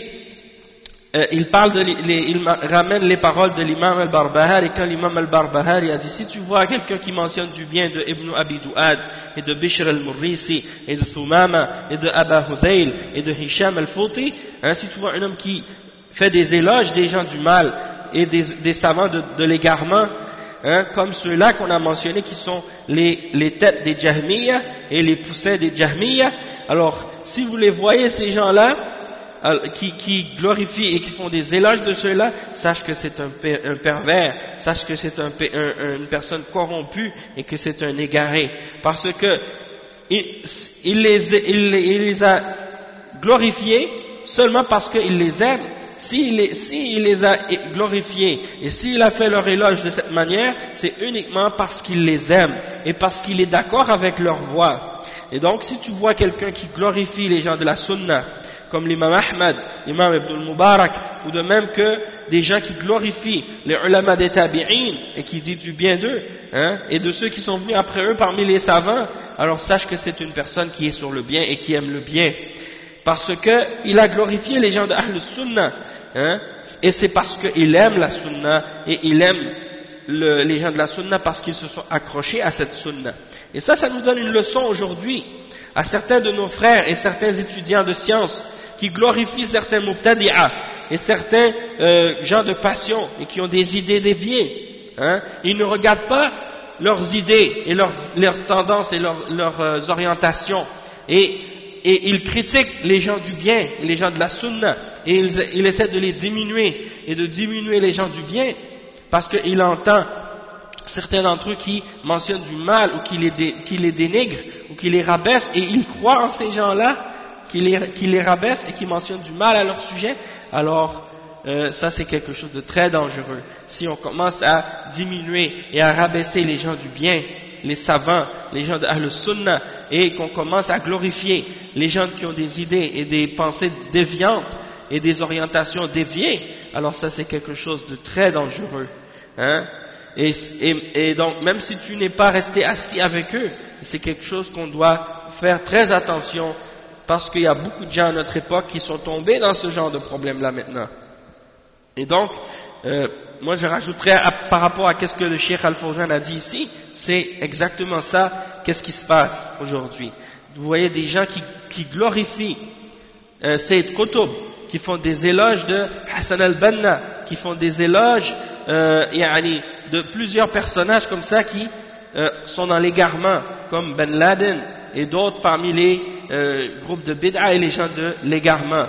il ramène les paroles de l'imam Al-Barbahari, et quand l'imam Al-Barbahari a dit, si tu vois quelqu'un qui mentionne du bien de Ibn Abi Du'ad, et de Bishr Al-Murrisi, et de Thumama, et de Aba Hudayl, et de Hisham Al-Fouti, si tu vois un homme qui fait des éloges des gens du mal, et des savants de l'égarement, comme ceux-là qu'on a mentionnés qui sont les têtes des Jahmiyyah et les poussins des Jahmiyyah. Alors, si vous les voyez, ces gens-là, qui glorifient et qui font des éloges de ceux-là, sache que c'est un pervers, sache que c'est une personne corrompue et que c'est un égaré. Parce que il les a glorifiés seulement parce qu'il les aime. S'il les a glorifiés et s'il a fait leur éloge de cette manière, c'est uniquement parce qu'il les aime et parce qu'il est d'accord avec leur voix. Et donc, si tu vois quelqu'un qui glorifie les gens de la Sunna, comme l'imam Ahmad, l'imam Ibn al-Mubarak, ou de même que des gens qui glorifient les ulama des tabi'in et qui disent du bien d'eux, et de ceux qui sont venus après eux parmi les savants, alors sache que c'est une personne qui est sur le bien et qui aime le bien. Parce qu'il a glorifié les gens de Ahl Sunnah, et c'est parce qu'il aime la Sunnah, et il aime les gens de la Sunnah parce qu'ils se sont accrochés à cette Sunnah. Et ça nous donne une leçon aujourd'hui à certains de nos frères et certains étudiants de sciences qui glorifient certains mubtadi'a et certains gens de passion et qui ont des idées déviées. Ils ne regardent pas leurs idées et leurs tendances et leurs orientations, et ils critiquent les gens du bien, les gens de la Sunna, et ils essaient de les diminuer et de diminuer les gens du bien, parce qu'il entend certains d'entre eux qui mentionnent du mal ou qui les dénigrent ou qui les rabaissent, et ils croient en ces gens-là qui les rabaissent et qui mentionnent du mal à leur sujet. Alors ça c'est quelque chose de très dangereux. Si on commence à diminuer et à rabaisser les gens du bien, les savants, les gens de Ahl Sunnah, et qu'on commence à glorifier les gens qui ont des idées et des pensées déviantes et des orientations déviées, alors ça c'est quelque chose de très dangereux. Et donc même si tu n'es pas resté assis avec eux, c'est quelque chose qu'on doit faire très attention, parce qu'il y a beaucoup de gens à notre époque qui sont tombés dans ce genre de problème-là maintenant. Et donc, moi je rajouterais par rapport à ce que le Cheikh Al-Fawzan a dit ici, c'est exactement ça, qu'est-ce qui se passe aujourd'hui. Vous voyez des gens qui glorifient Sayyid Qutb, qui font des éloges de Hassan al-Banna, qui font des éloges de plusieurs personnages comme ça qui sont dans l'égarement, comme Ben Laden et d'autres parmi les groupes de bid'a et les gens de l'égarement.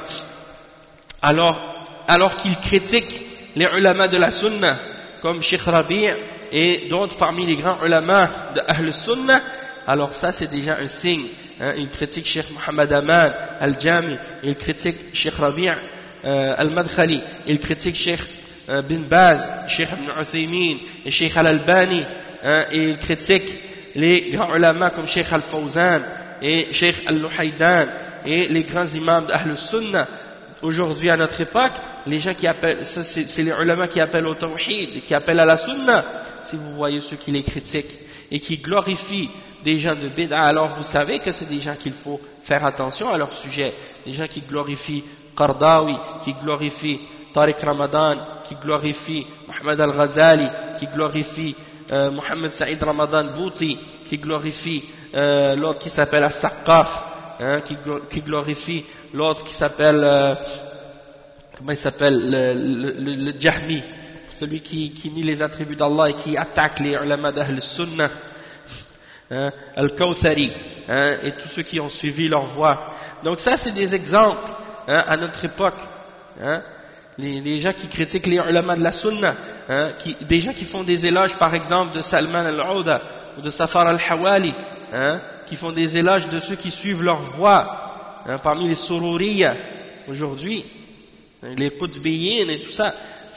Alors qu'ils critiquent les ulama de la Sunna, comme Sheikh Rabi' et d'autres parmi les grands ulama de Ahl Sunnah, alors ça c'est déjà un signe. Il critique Sheikh Muhammad Aman Al-Jami, il critique Sheikh Rabi' Al-Madkhali, il critique Sheikh Bin Baz, Sheikh Ibn Uthaymin et Sheikh Al-Albani, et il critique les grands ulama comme Sheikh Al-Fawzan et Sheikh Al-Luhaydan et les grands imams d'Ahl Sunnah. Aujourd'hui, à notre époque, les gens qui appellent, c'est les ulama qui appellent au tawhid, qui appellent à la sunna. Si vous voyez ceux qui les critiquent et qui glorifient des gens de bid'a, alors vous savez que c'est des gens qu'il faut faire attention à leur sujet. Des gens qui glorifient Qardawi, qui glorifient Tariq Ramadan, qui glorifient Muhammad Al-Ghazali, qui glorifient Muhammad Saïd Ramadan Bouti, qui glorifie l'autre qui s'appelle As-Saqqaf, qui glorifie l'autre qui s'appelle comment il s'appelle, le Jahmi, celui qui nie les attributs d'Allah et qui attaque les ulama d'Ahl Sunnah, Al-Kawthari, et tous ceux qui ont suivi leur voie. Donc ça c'est des exemples à notre époque, les gens qui critiquent les ulama de la Sunna, des gens qui font des éloges par exemple de Salman al-Ouda ou de Safar al-Hawali, qui font des éloges de ceux qui suivent leur voie, parmi les Sururiya aujourd'hui, les Qutbiyin et tout ça.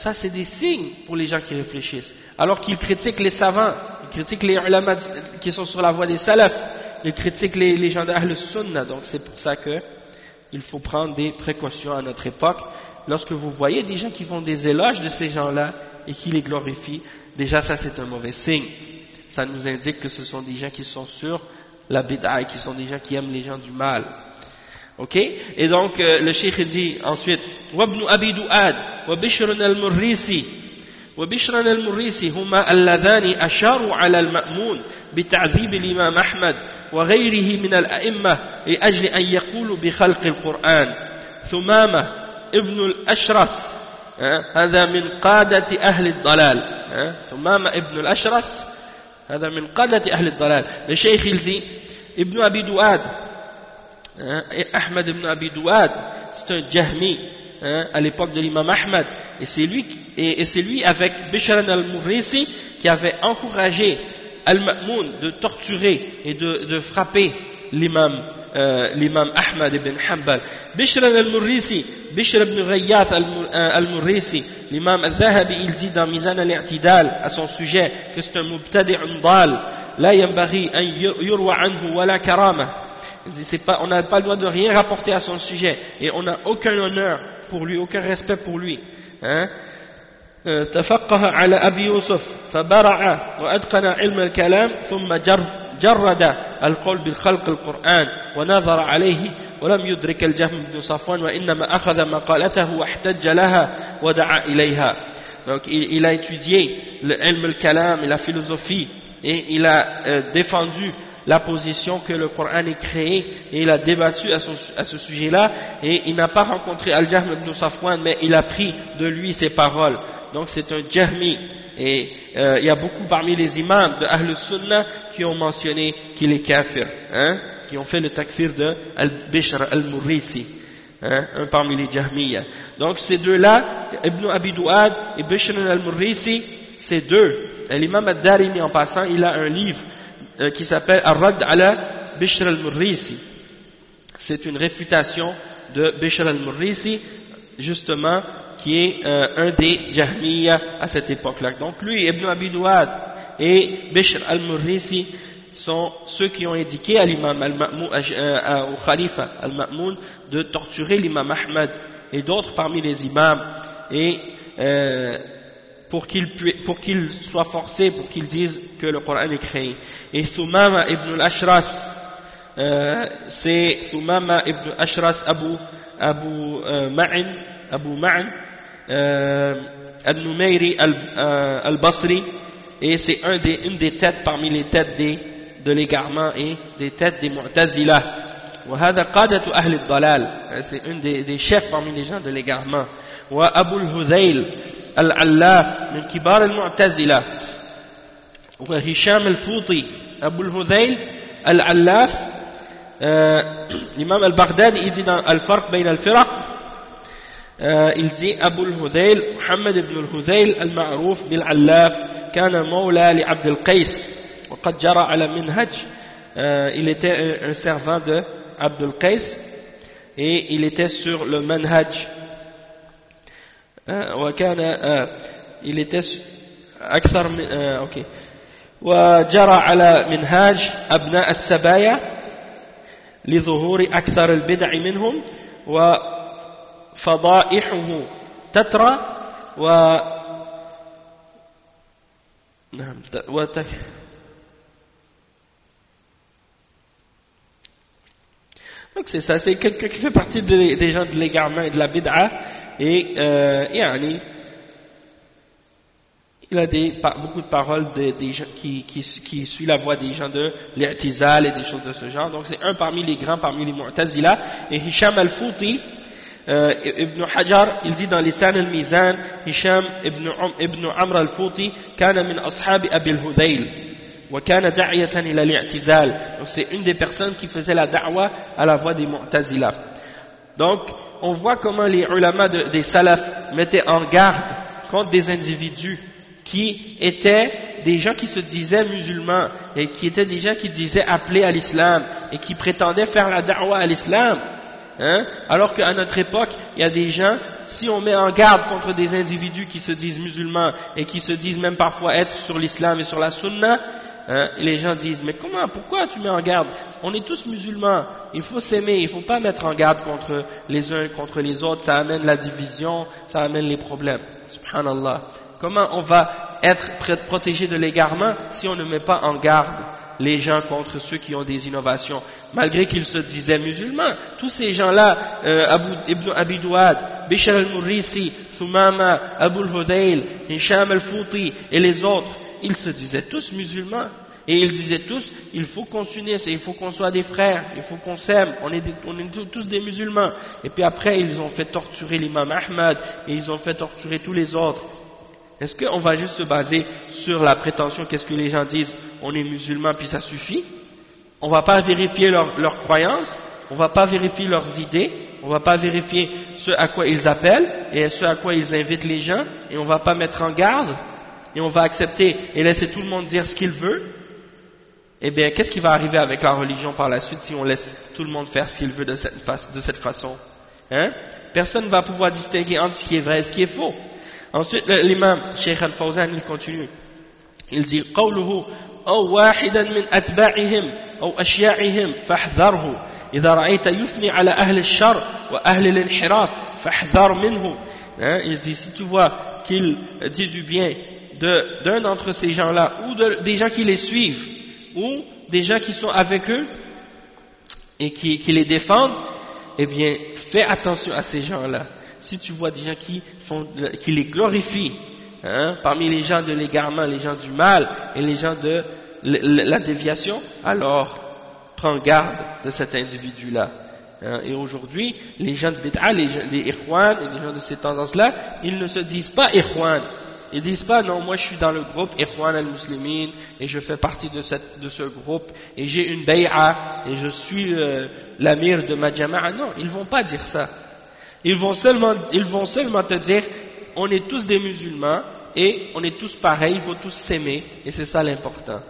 ça c'est des signes pour les gens qui réfléchissent. Alors qu'ils critiquent les savants, ils critiquent les ulama qui sont sur la voie des salafs, ils critiquent les gens d'Ahl Sunnah. Donc c'est pour ça que il faut prendre des précautions à notre époque. Lorsque vous voyez des gens qui font des éloges de ces gens-là et qui les glorifient, déjà ça c'est un mauvais signe. Ça nous indique que ce sont des gens qui sont sur la bid'a, qui sont des gens qui aiment les gens du mal. Ok? Et donc le cheikh dit ensuite وابن أبي دؤاد وبشر المريسي وبشر المريسي هما اللذان أشاروا على المأمون بتعذيب الإمام أحمد وغيره من الأئمة لأجل أن يقولوا بخلق القرآن. ثمامة ابن الأشرس هذا من قادة أهل الضلال. ثمامة ابن الأشرس هذا من قادة أهل الضلال. Le cheikh il dit Ibn Abi Douad, Ahmed ibn Abi Douad, c'est un Jahmi à l'époque de l'imam Ahmed, et c'est lui avec Bishr al-Murrisi qui avait encouragé Al-Ma'moun de torturer et de frapper l'imam Ahmed ibn Hanbal. Bishr al-Murrisi, Bishr ibn Ghayath al-Murrisi, l'imam al-Dhahabi, il dit dans Mizan al-I'tidal à son sujet que c'est un mubtadi'un dal, la yanbaghi an yurwa anhu wala karama. Il dit on n'a pas le droit de rien rapporter à son sujet et on n'a aucun honneur pour lui, aucun respect pour lui. تفقه على أبي يوسف فبرع وأتقن علم الكلام ثم جرد القول بالخلق القرآن ونظر عليه ولم يدرك الجهم بن صفوان وإنما أخذ مقالته واحتج لها ودعا إليها. Donc il a étudié le ilm al-kalam et la philosophie et il a défendu la position que le Coran est créé et il a débattu à ce sujet-là et il n'a pas rencontré Al-Jahm ibn Safwan mais il a pris de lui ses paroles. Donc c'est un Jahmi et il y a beaucoup parmi les imams de Ahl Sunnah qui ont mentionné qu'il est kafir, qui ont fait le takfir de Al-Bishr al-Murrisi, un parmi les Jahmiyyah. Donc ces deux-là, Ibn Abi Douad et Bishr al-Murrisi, ces deux. L'imam Ad-Darimi en passant, il a un livre qui s'appelle Ar-Radd ala Bishr al-Murrisi. C'est une réfutation de Bishr al-Murrisi, justement, qui est un des Jahmiyyah à cette époque-là. Donc lui, Ibn Abi Douad et Bishr al-Murrisi sont ceux qui ont indiqué à l'imam al-Ma'moun, au khalifa al-Ma'moun, de torturer l'imam Ahmad et d'autres parmi les imams, et pour qu'ils soient forcés, pour qu'ils disent que le Coran est créé. Et Thumama ibn al-Ashras, c'est Thumama ibn al-Ashras Abu Ma'an al-Numayri al-Basri, et c'est une des têtes parmi les têtes de l'égarement et des têtes des Mu'tazila. وهذا قادة أهل الضلال, c'est une des chefs parmi les gens de l'égarement. وأبو الهذيل العلاف من كبار المعتزلة. وهشام الفوطي أبو الهذيل العلاف. l'imam al-Baghdadi il dit dans Al-Farq بين الفرق, il dit Abu al-Hudayl Muhammad ibn al-Hudayl al-Ma'ruf bil-Allaf كان مولى لعبد القيس وقد جرى على منهج. Il était un servant de Abdul Qais et il était sur le manhaj. il était أكثر من أوكي. وجرى على منهاج أبناء السبايا لظهور أكثر البدع منهم وفضائحه تترى Donc c'est ça, c'est quelqu'un qui fait partie des gens de l'égarement et de la bid'a, et il a beaucoup de paroles des gens qui suivent la voie des gens de l'I'tizal et des choses de ce genre. Donc c'est un parmi les grands, parmi les Mu'tazila. Et Hisham al-Fouti, Ibn Hajar, il dit dans Lisan al-Mizan, Hisham ibn Amr al-Fouti kana min ashabi Abi al-Hudayl wa kana da'iyatan ila l'I'tizal. Donc c'est une des personnes qui faisait la da'wa à la voie des Mu'tazila. Donc on voit comment les ulama des salaf mettaient en garde contre des individus qui étaient des gens qui se disaient musulmans et qui étaient des gens qui disaient appeler à l'islam et qui prétendaient faire la da'wa à l'islam, alors qu'à notre époque il y a des gens si on met en garde contre des individus qui se disent musulmans et qui se disent même parfois être sur l'islam et sur la sunna, et les gens disent mais comment, pourquoi tu mets en garde? On est tous musulmans, il faut s'aimer, il ne faut pas mettre en garde contre les uns contre les autres, ça amène la division, ça amène les problèmes. Subhanallah. Comment on va être protégé de l'égarement si on ne met pas en garde les gens contre ceux qui ont des innovations, malgré qu'ils se disaient musulmans? Tous ces gens-là, Ibn Abi Douad, Bishr al-Murrisi, Thumama, Abu al-Hudayl, Hisham al-Fouti et les autres, ils se disaient tous musulmans. Et ils disaient tous, il faut qu'on s'unisse, il faut qu'on soit des frères, il faut qu'on s'aime, on est tous des musulmans. Et puis après, ils ont fait torturer l'imam Ahmad, et ils ont fait torturer tous les autres. Est-ce qu'on va juste se baser sur la prétention, qu'est-ce que les gens disent, on est musulmans puis ça suffit? On ne va pas vérifier leurs croyances, on ne va pas vérifier leurs idées, on ne va pas vérifier ce à quoi ils appellent et ce à quoi ils invitent les gens, et on ne va pas mettre en garde, et on va accepter et laisser tout le monde dire ce qu'il veut. Eh bien, qu'est-ce qui va arriver avec la religion par la suite si on laisse tout le monde faire ce qu'il veut de cette façon? Personne ne va pouvoir distinguer entre ce qui est vrai et ce qui est faux. Ensuite, l'imam Cheikh Al-Fawzan, il continue. Il dit قوله أو واحدا من أتباعهم أو أشياعهم فاحذره إذا رأيت يثني على أهل الشر وأهل الانحراف فاحذر منه. Il dit, si tu vois qu'il dit du bien d'un d'entre ces gens-là, ou des gens qui les suivent, ou des gens qui sont avec eux et qui les défendent, eh bien, fais attention à ces gens-là. Si tu vois des gens qui les glorifient, parmi les gens de l'égarement, les gens du mal et les gens de la déviation, alors prends garde de cet individu-là. Et aujourd'hui, les gens de Bid'a, les Ikhwan et les gens de ces tendances-là, ils ne se disent pas Ikhwan. Ils disent pas non, moi je suis dans le groupe Ikhwan al-Muslimin et je fais partie de ce groupe et j'ai une bay'a et je suis l'amir de ma jama'a. Non, ils vont pas dire ça. Ils vont seulement te dire on est tous des musulmans et on est tous pareils, il faut tous s'aimer et c'est ça l'important.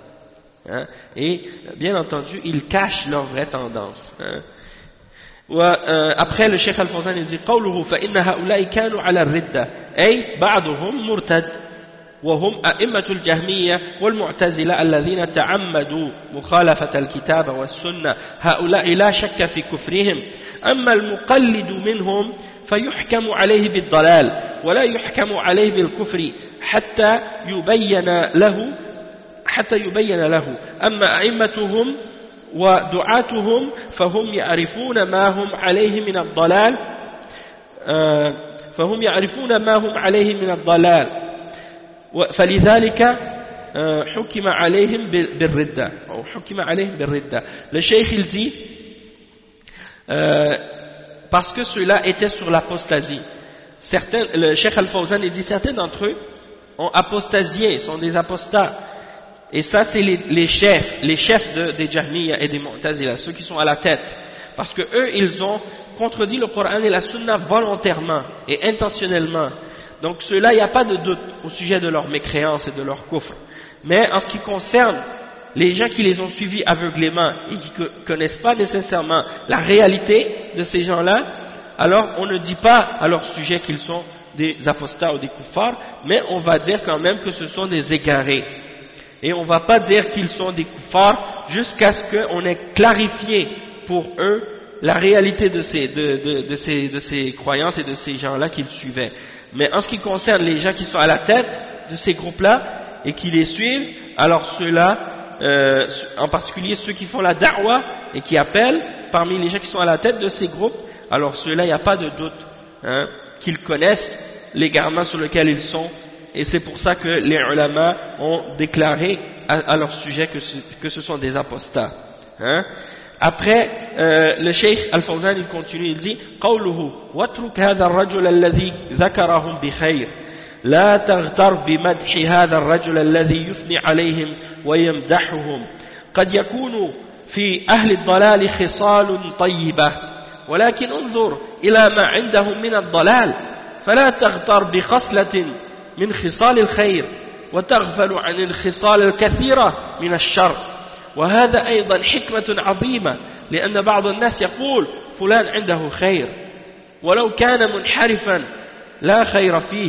Et bien entendu, ils cachent leur vraie tendance. Après le Cheikh Al-Fawzan il dit قوله فإن هؤلاء كانوا على الردة أي بعضهم مرتد وهم أئمة الجهمية والمعتزلة الذين تعمدوا مخالفة الكتاب والسنة هؤلاء لا شك في كفرهم أما المقلد منهم فيحكم عليه بالضلال ولا يحكم عليه بالكفر حتى يبين له أما أئمتهم ودعاتهم فهم يعرفون ما هم عليه من الضلال فلذلك حكم عليهم بالردة أو حكم عليهم بالردة. Le cheikh il dit parce que ceux-là étaient sur l'apostasie. Le cheikh Al-Fawzan il dit certains d'entre eux ont apostasié, sont des apostats. Et ça, c'est les chefs des Jahmiya et des Mu'tazila, ceux qui sont à la tête. Parce que eux, ils ont contredit le Coran et la Sunna volontairement et intentionnellement. Donc ceux-là, il n'y a pas de doute au sujet de leur mécréance et de leur kufr. Mais en ce qui concerne les gens qui les ont suivis aveuglément et qui ne connaissent pas nécessairement la réalité de ces gens-là, alors on ne dit pas à leur sujet qu'ils sont des apostats ou des kuffars, mais on va dire quand même que ce sont des égarés. Et on ne va pas dire qu'ils sont des kuffars jusqu'à ce qu'on ait clarifié pour eux la réalité de ces croyances et de ces gens-là qu'ils suivaient. Mais en ce qui concerne les gens qui sont à la tête de ces groupes-là et qui les suivent, alors ceux-là, en particulier ceux qui font la da'wa et qui appellent, parmi les gens qui sont à la tête de ces groupes, alors ceux-là, il n'y a pas de doute qu'ils connaissent l'égarement sur lequel ils sont. Et c'est pour ça que les ulama ont déclaré à leur sujet que ce sont des apostats. Après, le Cheikh Al-Fawzan il continue, il dit قوله واترك هذا الرجل الذي ذكرهم بخير لا تغتر بمدح هذا الرجل الذي يثني عليهم ويمدحهم قد يكون في أهل الضلال خصال طيبة ولكن انظر إلى ما عندهم من الضلال فلا تغتر بخصلة من خصال الخير وتغفل عن الخصال الكثيرة من الشر وهذا أيضا حكمة عظيمة لأن بعض الناس يقول فلان عنده خير ولو كان منحرفا لا خير فيه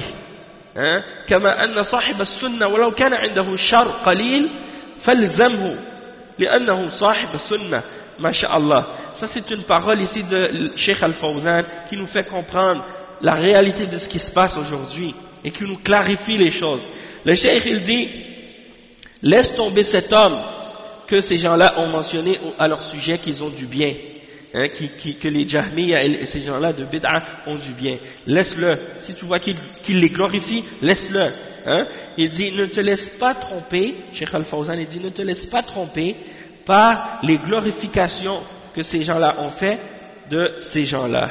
كما أن صاحب السنة ولو كان عنده شر قليل فالزمه لأنه صاحب السنة. Masha'Allah. Ça c'est une parole ici de Cheikh Al-Fawzan qui nous fait comprendre la réalité de ce qui se passe aujourd'hui et qui nous clarifie les choses. Le Cheikh il dit, laisse tomber cet homme que ces gens-là ont mentionné à leur sujet qu'ils ont du bien, que les Jahmiya et ces gens-là de Bid'a ont du bien. Laisse-le. Si tu vois qu'il les glorifie, laisse-le. Il dit, ne te laisse pas tromper, Cheikh Al-Fawzan il dit, ne te laisse pas tromper par les glorifications que ces gens-là ont fait de ces gens-là.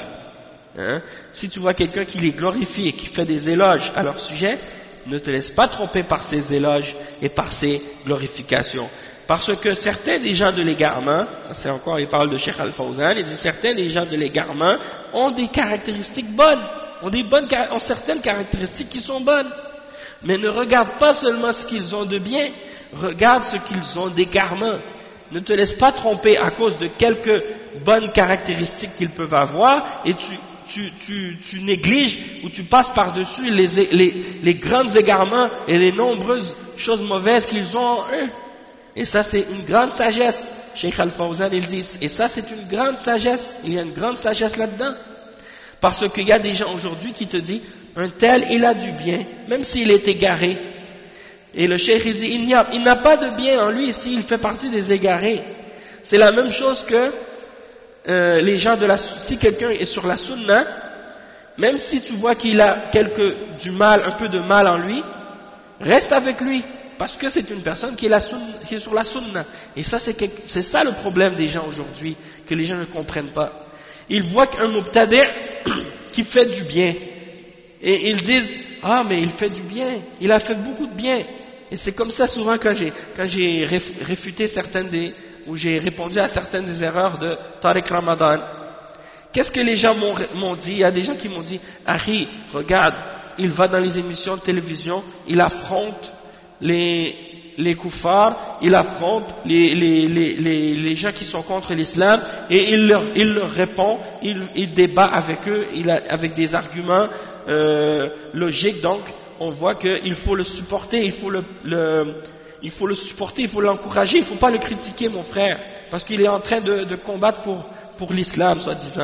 Si tu vois quelqu'un qui les glorifie et qui fait des éloges à leur sujet, ne te laisse pas tromper par ces éloges et par ces glorifications. Parce que certains des gens de l'égarement, ça c'est encore, il parle de Cheikh Al-Fawzan, il dit certains des gens de l'égarement ont des caractéristiques bonnes, ont certaines caractéristiques qui sont bonnes. Mais ne regarde pas seulement ce qu'ils ont de bien, regarde ce qu'ils ont d'égarement. Ne te laisse pas tromper à cause de quelques bonnes caractéristiques qu'ils peuvent avoir et tu négliges ou tu passes par-dessus les grands égarements et les nombreuses choses mauvaises qu'ils ont en eux. Et ça c'est une grande sagesse. Cheikh Al-Fawzan il dit, et ça c'est une grande sagesse, il y a une grande sagesse là-dedans. Parce qu'il y a des gens aujourd'hui qui te disent, un tel il a du bien, même s'il est égaré. Et le cheikh il dit, il n'a pas de bien en lui s'il fait partie des égarés. C'est la même chose que les gens si quelqu'un est sur la sunna, même si tu vois qu'il a un peu de mal en lui, reste avec lui, parce que c'est une personne qui est sur la sunna. Et ça c'est ça le problème des gens aujourd'hui, que les gens ne comprennent pas. Ils voient qu'un mubtadi' qui fait du bien, et ils disent, ah mais il fait du bien, il a fait beaucoup de bien. Et c'est comme ça souvent quand j'ai réfuté ou j'ai répondu à certaines des erreurs de Tariq Ramadan. Qu'est-ce que les gens m'ont dit? Il y a des gens qui m'ont dit, Ahi, regarde, il va dans les émissions de télévision, il affronte les kuffars, il affronte les gens qui sont contre l'islam, et il leur répond, il débat avec eux, avec des arguments logiques. Donc on voit qu'il faut le supporter, il faut le supporter, il faut l'encourager, il ne faut pas le critiquer, mon frère, parce qu'il est en train de combattre pour l'islam, soi-disant.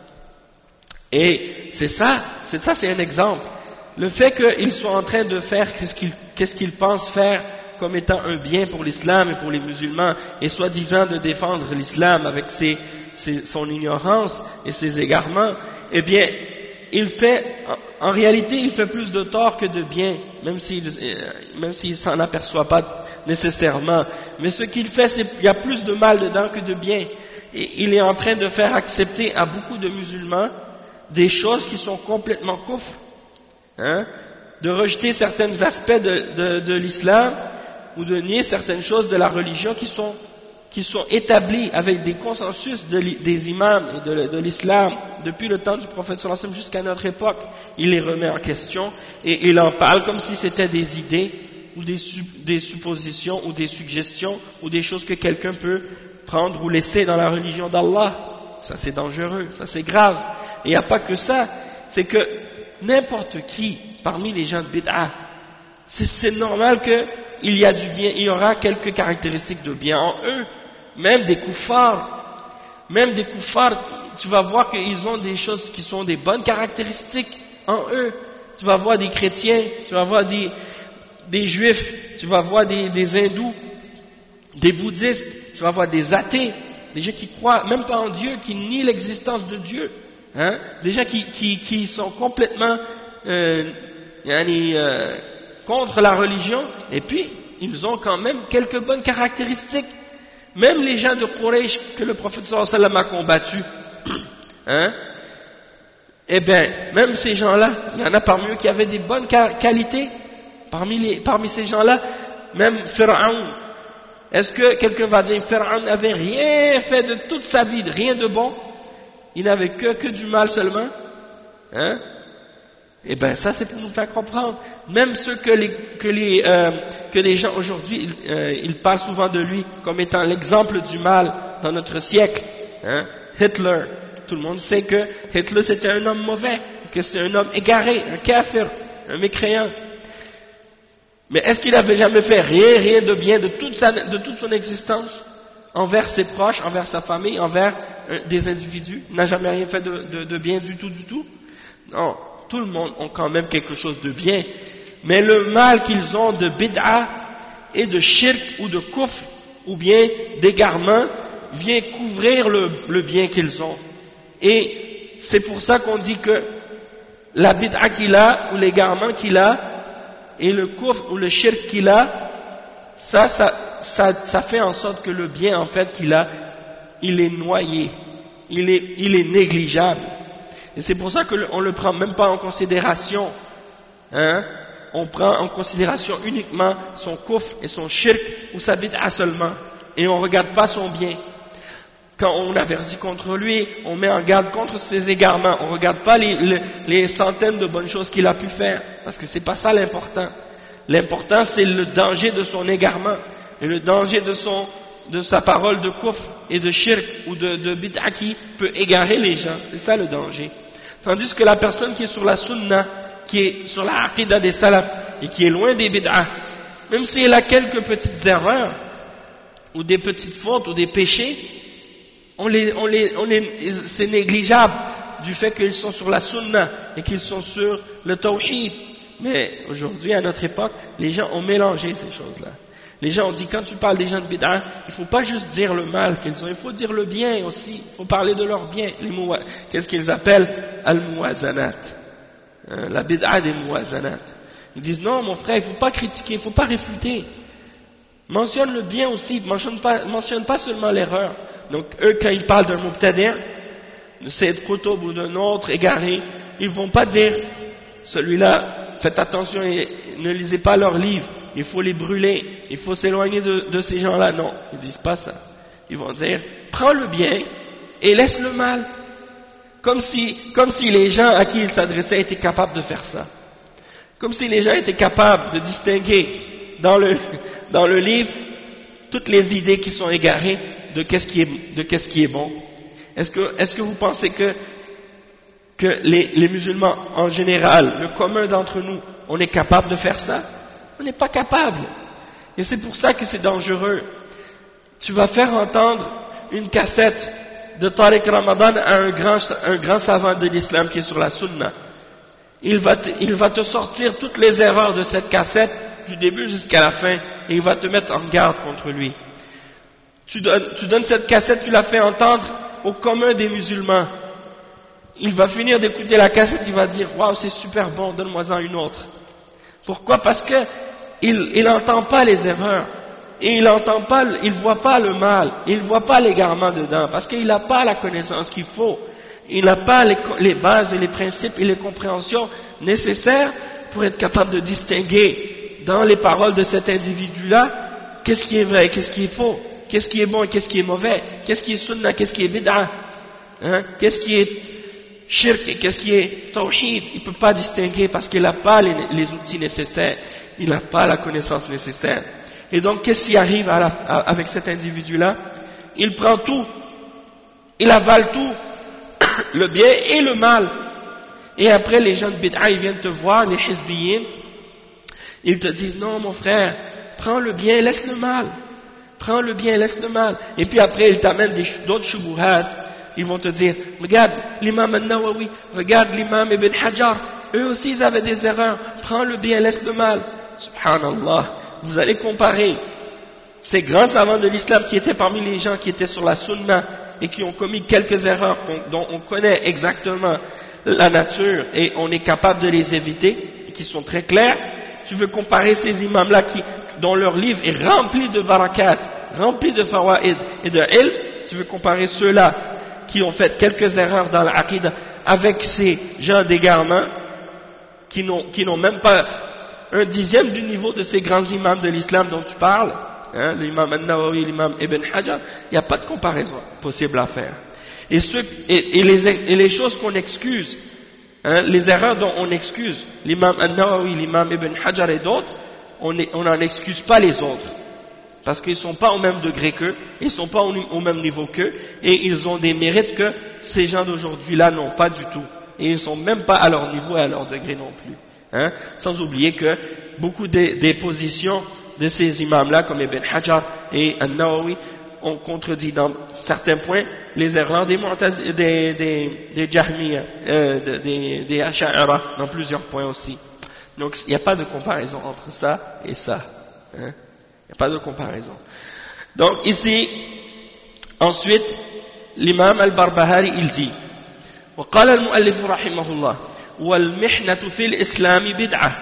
Et c'est un exemple. Le fait qu'ils soient en train de faire qu'est-ce qu'ils pensent faire comme étant un bien pour l'islam et pour les musulmans, et soi-disant de défendre l'islam avec son ignorance et ses égarements, eh bien, en réalité, il fait plus de tort que de bien, même s'il s'en aperçoit pas nécessairement. Mais ce qu'il fait, il y a plus de mal dedans que de bien. Et il est en train de faire accepter à beaucoup de musulmans des choses qui sont complètement kufr, de rejeter certains aspects de l'islam, ou de nier certaines choses de la religion qui sont établis avec des consensus des imams et de l'islam depuis le temps du prophète sallallahu alayhi wa sallam jusqu'à notre époque. Il les remet en question et il en parle comme si c'était des idées ou des suppositions ou des suggestions ou des choses que quelqu'un peut prendre ou laisser dans la religion d'Allah. Ça c'est dangereux, ça c'est grave. Et il n'y a pas que ça, c'est que n'importe qui parmi les gens de bid'a, c'est normal qu'il y a du bien, il y aura quelques caractéristiques de bien en eux. Même des kuffars, tu vas voir qu'ils ont des choses qui sont des bonnes caractéristiques en eux. Tu vas voir des chrétiens, tu vas voir des juifs, tu vas voir des hindous, des bouddhistes, tu vas voir des athées, des gens qui croient même pas en Dieu, qui nient l'existence de Dieu, des gens qui sont complètement contre la religion, et puis ils ont quand même quelques bonnes caractéristiques. Même les gens de Quraysh que le prophète sallallahu alayhi wa sallam a combattus, eh bien, même ces gens-là, il y en a parmi eux qui avaient des bonnes qualités. Parmi ces gens-là, même Pharaon. Est-ce que quelqu'un va dire Pharaon n'avait rien fait de toute sa vie, rien de bon? Il n'avait que du mal seulement? Eh bien, ça c'est pour nous faire comprendre. Même ceux que les gens aujourd'hui, ils parlent souvent de lui comme étant l'exemple du mal dans notre siècle. Hitler, tout le monde sait que Hitler c'était un homme mauvais, que c'est un homme égaré, un kafir, un mécréant. Mais est-ce qu'il avait jamais fait rien de bien de toute son existence envers ses proches, envers sa famille, envers des individus? Il n'a jamais rien fait de bien du tout. Non, tout le monde a quand même quelque chose de bien. Mais le mal qu'ils ont de bid'a et de shirk ou de kufr ou bien d'égarement vient couvrir le bien qu'ils ont. Et c'est pour ça qu'on dit que la bid'a qu'il a ou l'égarement qu'il a et le kufr ou le shirk qu'il a, ça fait en sorte que le bien en fait qu'il a, il est noyé, il est négligeable. Et c'est pour ça qu'on le prend même pas en considération, hein. On prend en considération uniquement son kufr et son shirk ou sa bid'a seulement, et on regarde pas son bien. Quand on avertit contre lui, on met en garde contre ses égarements, on regarde pas les centaines de bonnes choses qu'il a pu faire, parce que c'est pas ça l'important. L'important c'est le danger de son égarement, et le danger de sa parole de kufr et de shirk ou de bid'a qui peut égarer les gens, c'est ça le danger. Tandis que la personne qui est sur la sunna, qui est sur la aqida des salaf et qui est loin des bid'a, même si elle a quelques petites erreurs ou des petites fautes ou des péchés, c'est négligeable du fait qu'ils sont sur la sunna et qu'ils sont sur le tawhid. Mais aujourd'hui, à notre époque, les gens ont mélangé ces choses-là. Les gens ont dit, quand tu parles des gens de bid'a, il ne faut pas juste dire le mal qu'ils ont, il faut dire le bien aussi, il faut parler de leur bien. Qu'est-ce qu'ils appellent al-muwazanat, la bid'a des muwazanat. Ils disent, non mon frère, il ne faut pas critiquer, il ne faut pas réfuter. Mentionne le bien aussi, mentionne pas seulement l'erreur. Donc eux, quand ils parlent d'un mubtadi', de Sayyid Qutb ou d'un autre égaré, ils ne vont pas dire, celui-là, faites attention et ne lisez pas leurs livres, il faut les brûler, il faut s'éloigner de ces gens-là. Non, ils ne disent pas ça. Ils vont dire, prends le bien et laisse le mal. Comme si les gens à qui ils s'adressaient étaient capables de faire ça. Comme si les gens étaient capables de distinguer dans le livre toutes les idées qui sont égarées de qu'est-ce qui est bon. Est-ce que vous pensez que les musulmans en général, le commun d'entre nous, on est capable de faire ça? On n'est pas capable. Et c'est pour ça que c'est dangereux. Tu vas faire entendre une cassette de Tariq Ramadan à un grand savant de l'islam qui est sur la sunna. Il va te sortir toutes les erreurs de cette cassette du début jusqu'à la fin et il va te mettre en garde contre lui. Tu donnes cette cassette, tu la fais entendre au commun des musulmans. Il va finir d'écouter la cassette, il va dire « Waouh, c'est super bon, donne-moi-en une autre ». Pourquoi? Parce que il n'entend pas les erreurs et il voit pas le mal, il voit pas l'égarement dedans, parce qu'il n'a pas la connaissance qu'il faut, il n'a pas les bases et les principes et les compréhensions nécessaires pour être capable de distinguer dans les paroles de cet individu-là qu'est-ce qui est vrai, qu'est-ce qui est faux, qu'est-ce qui est bon et qu'est-ce qui est mauvais, qu'est-ce qui est sunna, qu'est-ce qui est bid'a, qu'est-ce qui est shirk et qu'est-ce qui est tawhid. Il ne peut pas distinguer parce qu'il n'a pas les outils nécessaires, il n'a pas la connaissance nécessaire. Et donc qu'est-ce qui arrive avec cet individu-là? Il prend tout, il avale tout, le bien et le mal. Et après les gens de bid'a, ils viennent te voir, les hizbiyin, ils te disent non mon frère, prends le bien, laisse le mal. Prends le bien, laisse le mal. Et puis après ils t'amènent d'autres shubuhat. Ils vont te dire, regarde l'imam al-Nawawi, regarde l'imam Ibn Hajar, eux aussi ils avaient des erreurs, prends le bien, laisse le mal. Subhanallah, vous allez comparer ces grands savants de l'islam qui étaient parmi les gens qui étaient sur la sunna et qui ont commis quelques erreurs dont on connaît exactement la nature et on est capable de les éviter, et qui sont très clairs. Tu veux comparer ces imams-là dont leur livre est rempli de barakat, rempli de fawaid et de ilm, tu veux comparer ceux-là qui ont fait quelques erreurs dans l'aqida avec ces gens d'égarement qui n'ont même pas un dixième du niveau de ces grands imams de l'islam dont tu parles, l'imam al-Nawawi, l'imam Ibn Hajar, il n'y a pas de comparaison possible à faire. Et les choses qu'on excuse, les erreurs dont on excuse l'imam al-Nawawi, l'imam Ibn Hajar et d'autres, on n'en excuse pas les autres. Parce qu'ils ne sont pas au même degré qu'eux, ils ne sont pas au même niveau qu'eux, et ils ont des mérites que ces gens d'aujourd'hui-là n'ont pas du tout. et ils ne sont même pas à leur niveau et à leur degré non plus. Hein? Sans oublier que beaucoup des positions de ces imams-là, comme Ibn Hajar et An-Nawawi, ont contredit dans certains points les erreurs des Jahmiya, des Asha'ira, dans plusieurs points aussi. Donc il n'y a pas de comparaison entre ça et ça. Hein? Il n'y a pas de comparaison. Donc ici, ensuite, l'imam al-Barbahari, il dit وقال المؤلف رحمه الله والمحنة في الإسلام بدعة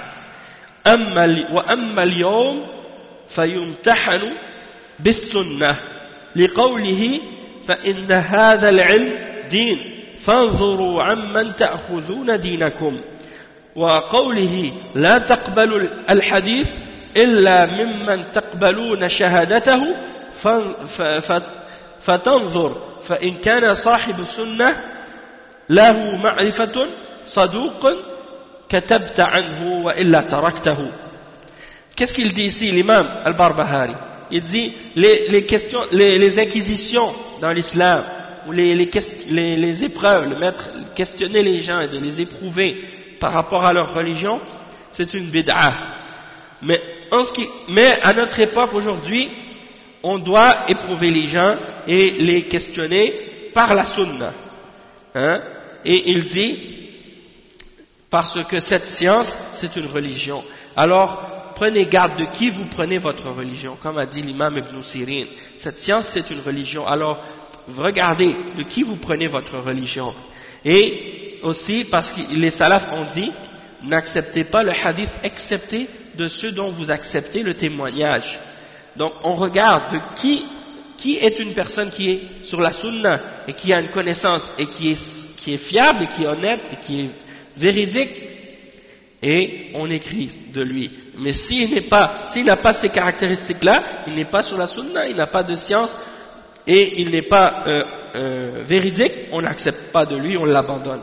وأما اليوم فيمتحن بالسنة لقوله فإن هذا العلم دين فانظروا عمن تأخذون دينكم وقوله لا تقبلوا الحديث إلا ممن تقبلون شهادته فتنظر فإن كان صاحب سنة له معرفة صدوق كتبت عنه وإلا تركته. Qu'est-ce qu'il dit ici l'imam al-Barbahari? Il dit les inquisitions dans l'islam, ou les épreuves, questionner les gens et de les éprouver par rapport à leur religion, c'est une bid'ah. Mais à notre époque aujourd'hui, on doit éprouver les gens et les questionner par la sunna. Hein? Et il dit, parce que cette science, c'est une religion. Alors, prenez garde de qui vous prenez votre religion, comme a dit l'imam Ibn Sirin. Cette science, c'est une religion. Alors, regardez de qui vous prenez votre religion. Et aussi, parce que les salafs ont dit, n'acceptez pas le hadith, excepté de ceux dont vous acceptez le témoignage. Donc, on regarde de qui est une personne qui est sur la sunna et qui a une connaissance et qui est fiable et qui est honnête et qui est véridique, et on écrit de lui. Mais s'il n'a pas ces caractéristiques-là, il n'est pas sur la sunna, il n'a pas de science et il n'est pas véridique, on n'accepte pas de lui, on l'abandonne.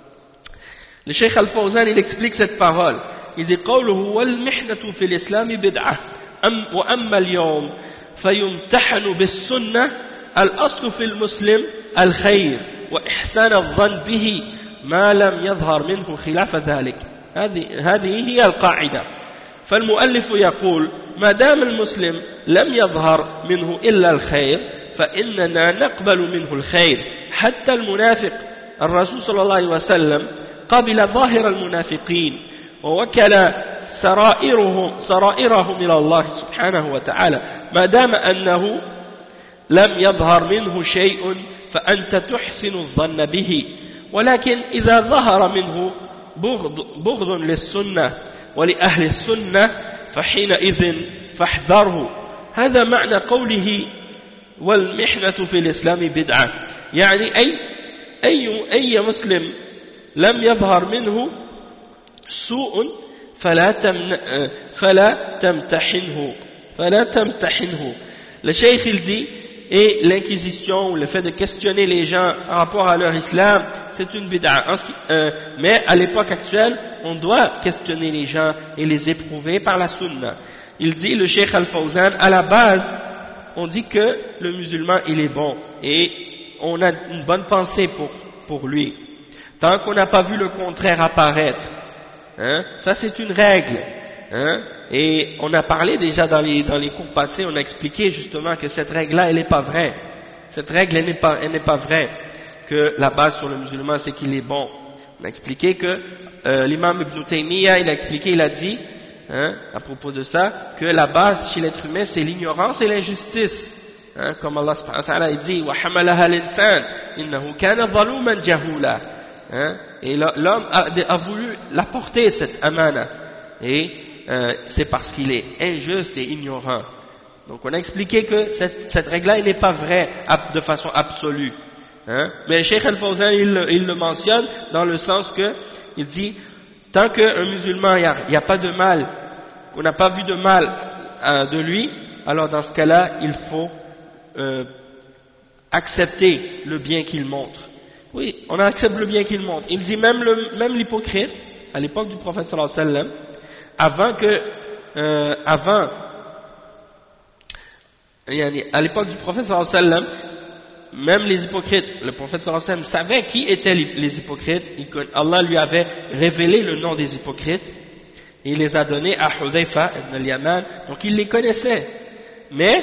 Le Cheikh Al-Fawzan, il explique cette parole. Il dit قوله والمحنة في الإسلام بدعة وأما اليوم فيمتحن بالسنة الأصل في المسلم الخير وإحسان الظن به ما لم يظهر منه خلاف ذلك. هذه هي القاعدة. فالمؤلف يقول ما دام المسلم لم يظهر منه إلا الخير فإننا نقبل منه الخير. حتى المنافق الرسول صلى الله عليه وسلم قبل ظاهر المنافقين ووكل سرائرهم إلى الله سبحانه وتعالى ما دام أنه لم يظهر منه شيء فأنت تحسن الظن به. ولكن إذا ظهر منه بغض للسنة ولأهل السنة فحينئذ فاحذره. هذا معنى قوله والمحنة في الإسلام بدعة، يعني أي مسلم لم يظهر منه سوء فلا تمتحنه. Le cheikh il dit, et l'inquisition, le fait de questionner les gens en rapport à leur islam, c'est une bid'a. Mais à l'époque actuelle, on doit questionner les gens et les éprouver par la sunna. Il dit, le cheikh Al-Fawzan, à la base, on dit que le musulman il est bon et on a une bonne pensée pour lui. Tant qu'on n'a pas vu le contraire apparaître. Hein? Ça c'est une règle. Hein? Et on a parlé déjà dans les cours passés, on a expliqué justement que cette règle-là, elle n'est pas vraie. Cette règle, elle n'est pas vraie. Que la base sur le musulman, c'est qu'il est bon. On a expliqué que l'imam Ibn Taymiyyah, il a dit, hein, à propos de ça, que la base chez l'être humain, c'est l'ignorance et l'injustice. Hein, comme Allah subhanahu wa ta'ala dit, وَحَمَلَهَا الْإِنسَانِ إِنَّهُ كَانَ ظَلُومًا جَهُولًا. Hein, et l'homme a voulu l'apporter cette amana. Et c'est parce qu'il est injuste et ignorant. Donc on a expliqué que cette règle-là n'est pas vraie de façon absolue. Hein? Mais Cheikh Al-Fawzan il le mentionne dans le sens que il dit tant qu'un musulman il n'y a pas de mal, qu'on n'a pas vu de mal de lui, alors dans ce cas-là il faut accepter le bien qu'il montre. Oui, on accepte le bien qu'il montre. Il dit même l'hypocrite à l'époque du prophète sallallahu alayhi wa sallam, à l'époque du prophète sallallahu alayhi wa sallam, même les hypocrites, le prophète sallallahu alayhi wa sallam savait qui étaient les hypocrites, Allah lui avait révélé le nom des hypocrites, et il les a donnés à Hudhayfa ibn al-Yaman, donc il les connaissait, mais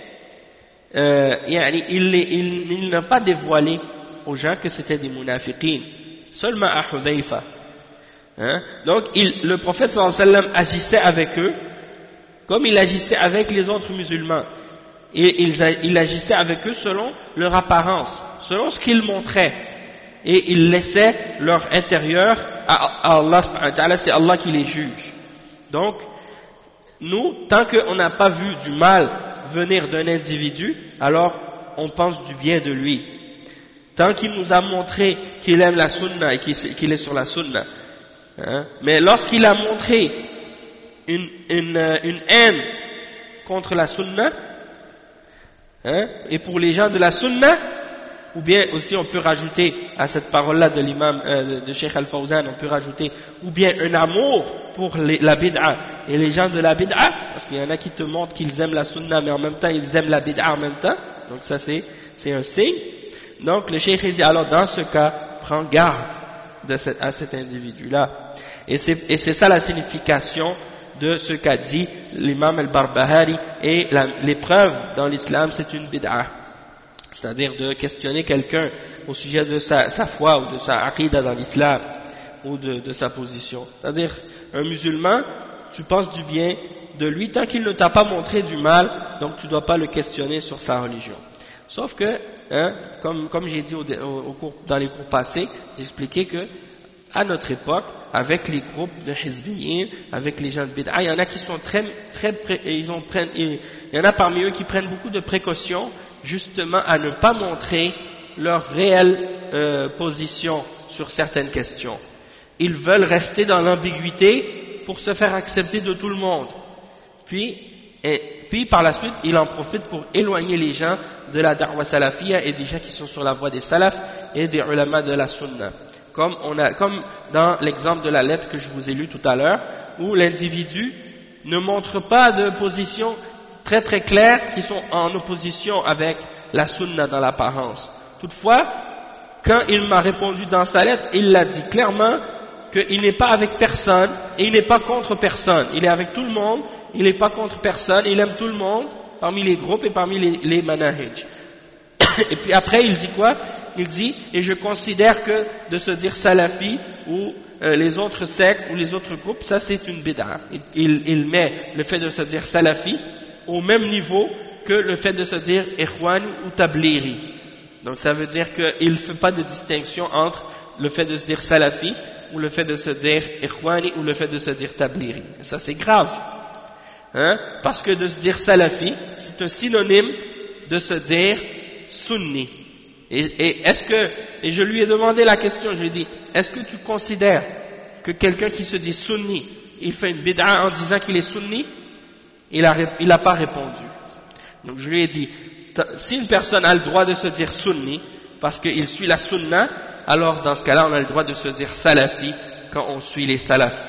il n'a pas dévoilé aux gens que c'était des munafiqin, seulement à Hudhayfa. Donc le prophète sallallahu alayhi wa sallam agissait avec eux comme il agissait avec les autres musulmans, et il agissait avec eux selon leur apparence, selon ce qu'ils montraient, et il laissait leur intérieur à Allah subhanahu wa ta'ala, c'est Allah qui les juge. Donc nous, tant qu'on n'a pas vu du mal venir d'un individu, alors on pense du bien de lui. Tant qu'il nous a montré qu'il aime la sunna et qu'il est sur la sunna, mais lorsqu'il a montré une haine contre la sunna, et pour les gens de la sunna, ou bien aussi on peut rajouter à cette parole-là de l'imam de Cheikh Al-Fawzan, on peut rajouter ou bien un amour pour la bid'a et les gens de la bid'a, parce qu'il y en a qui te montrent qu'ils aiment la sunna mais en même temps ils aiment la bid'a en même temps, donc ça c'est un signe. Donc le Cheikh dit alors dans ce cas prends garde à cet individu-là, et c'est ça la signification de ce qu'a dit l'imam al-Barbahari, et l'épreuve dans l'islam c'est une bid'a, c'est-à-dire de questionner quelqu'un au sujet de sa foi ou de sa aqida dans l'islam ou de sa position, c'est-à-dire un musulman, tu penses du bien de lui tant qu'il ne t'a pas montré du mal, donc tu ne dois pas le questionner sur sa religion. Sauf que, comme j'ai dit dans les cours passés, j'ai expliqué que à notre époque, avec les groupes de hizbiyin, avec les gens de bid'a, il y en a qui sont il y en a parmi eux qui prennent beaucoup de précautions justement à ne pas montrer leur réelle position sur certaines questions. Ils veulent rester dans l'ambiguïté pour se faire accepter de tout le monde. Puis par la suite, ils en profitent pour éloigner les gens de la da'wa salafiyya et des gens qui sont sur la voie des salafs et des ulama de la sunna. Comme dans l'exemple de la lettre que je vous ai lue tout à l'heure, où l'individu ne montre pas de position très très claire qui sont en opposition avec la sunna dans l'apparence. Toutefois, quand il m'a répondu dans sa lettre, il l'a dit clairement qu'il n'est pas avec personne et il n'est pas contre personne. Il est avec tout le monde, il n'est pas contre personne, il aime tout le monde parmi les groupes et parmi les manahij. Et puis après il dit quoi? Il dit, et je considère que de se dire salafi ou les autres sectes ou les autres groupes, ça c'est une bid'a. Il met le fait de se dire salafi au même niveau que le fait de se dire ikhwani ou tabliri. Donc ça veut dire qu'il ne fait pas de distinction entre le fait de se dire salafi ou le fait de se dire ikhwani ou le fait de se dire tabliri. Et ça c'est grave, parce que de se dire salafi, c'est un synonyme de se dire sunni. Et je lui ai demandé la question, je lui ai dit, est-ce que tu considères que quelqu'un qui se dit sunni, il fait une bid'a en disant qu'il est sunni? Il n'a pas répondu. Donc je lui ai dit, si une personne a le droit de se dire sunni parce qu'il suit la sunna, alors dans ce cas-là on a le droit de se dire salafi quand on suit les salafs.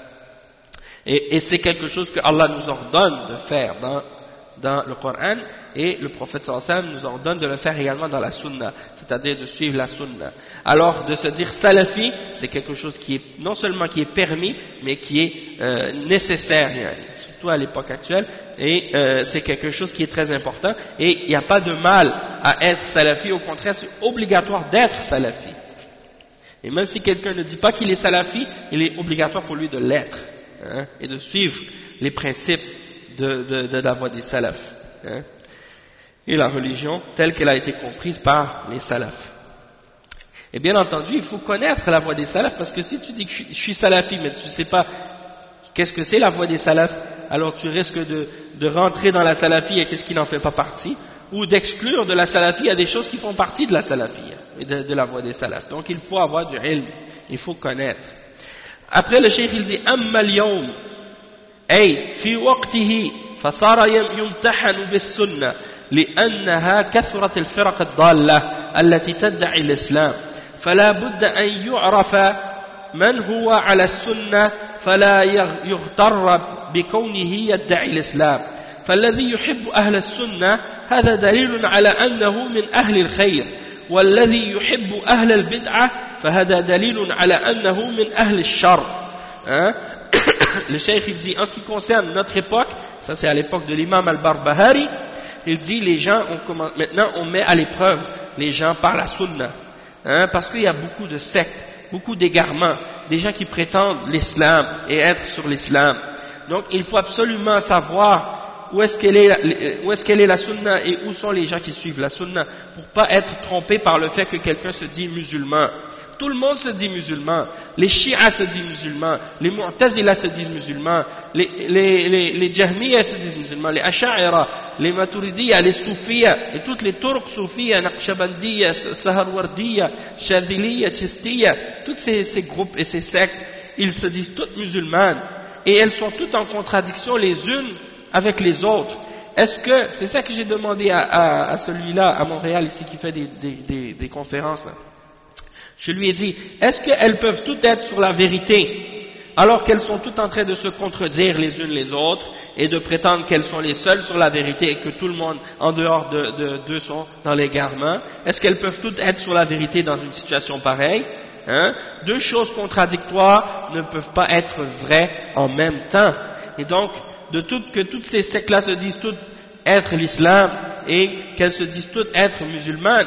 Et c'est quelque chose que Allah nous ordonne de faire dans le Coran, et le prophète sallallahu alayhi wa sallam nous ordonne de le faire également dans la sunna, c'est-à-dire de suivre la sunna. Alors de se dire salafi, c'est quelque chose qui est non seulement qui est permis, mais qui est nécessaire, surtout à l'époque actuelle, et c'est quelque chose qui est très important, et il n'y a pas de mal à être salafi, au contraire c'est obligatoire d'être salafi. Et même si quelqu'un ne dit pas qu'il est salafi, il est obligatoire pour lui de l'être, et de suivre les principes de la voie des salafs, et la religion telle qu'elle a été comprise par les salafs. Et bien entendu, il faut connaître la voie des salafs, parce que si tu dis que je suis salafi, mais tu ne sais pas qu'est-ce que c'est la voie des salafs, alors tu risques de rentrer dans la salafie et qu'est-ce qui n'en fait pas partie, ou d'exclure de la salafie à des choses qui font partie de la salafie et de la voie des salafs. Donc il faut avoir du ilm, il faut connaître. Après le cheikh il dit amma al-yawm ay fi waqtihi fasara yumtahan bis-sunnah لأنها كثرت الفرق الضالة التي تدعي الإسلام فلا بد أن يعرف من هو على السنة فلا يغتر بكونه يدعي الإسلام فالذي يحب أهل السنة هذا دليل على أنه من أهل الخير والذي يحب أهل البدعة فهذا دليل على أنه من أهل الشر. Le cheikh il dit en ce qui concerne notre époque, ça c'est à l'époque de l'imam al-Barbahari, il dit les gens maintenant on met à l'épreuve les gens par la sunna, parce qu'il y a beaucoup de sectes, beaucoup d'égarements, des gens qui prétendent l'islam et être sur l'islam. Donc il faut absolument savoir où est-ce qu'elle est la sunna et où sont les gens qui suivent la sunna pour pas être trompé par le fait que quelqu'un se dit musulman. Tout le monde se dit musulman, les chiites se disent musulmans, les mu'tazila se disent musulmans, les jahmiya se disent musulmans, les asha'ira, les maturidiya, les soufiyya, et toutes les turcs soufiyya, naqshbandiya, saharwardiya, shadhiliya, chistiyya, tous ces groupes et ces sectes, ils se disent toutes musulmanes, et elles sont toutes en contradiction les unes avec les autres. Est-ce que, c'est ça que j'ai demandé à celui-là, à Montréal ici, qui fait des conférences, je lui ai dit, est-ce qu'elles peuvent toutes être sur la vérité, alors qu'elles sont toutes en train de se contredire les unes les autres, et de prétendre qu'elles sont les seules sur la vérité, et que tout le monde, en dehors d'eux, sont dans l'égarement? Est-ce qu'elles peuvent toutes être sur la vérité dans une situation pareille? Deux choses contradictoires ne peuvent pas être vraies en même temps. Et donc, que toutes ces sectes-là se disent toutes être l'islam, et qu'elles se disent toutes être musulmanes,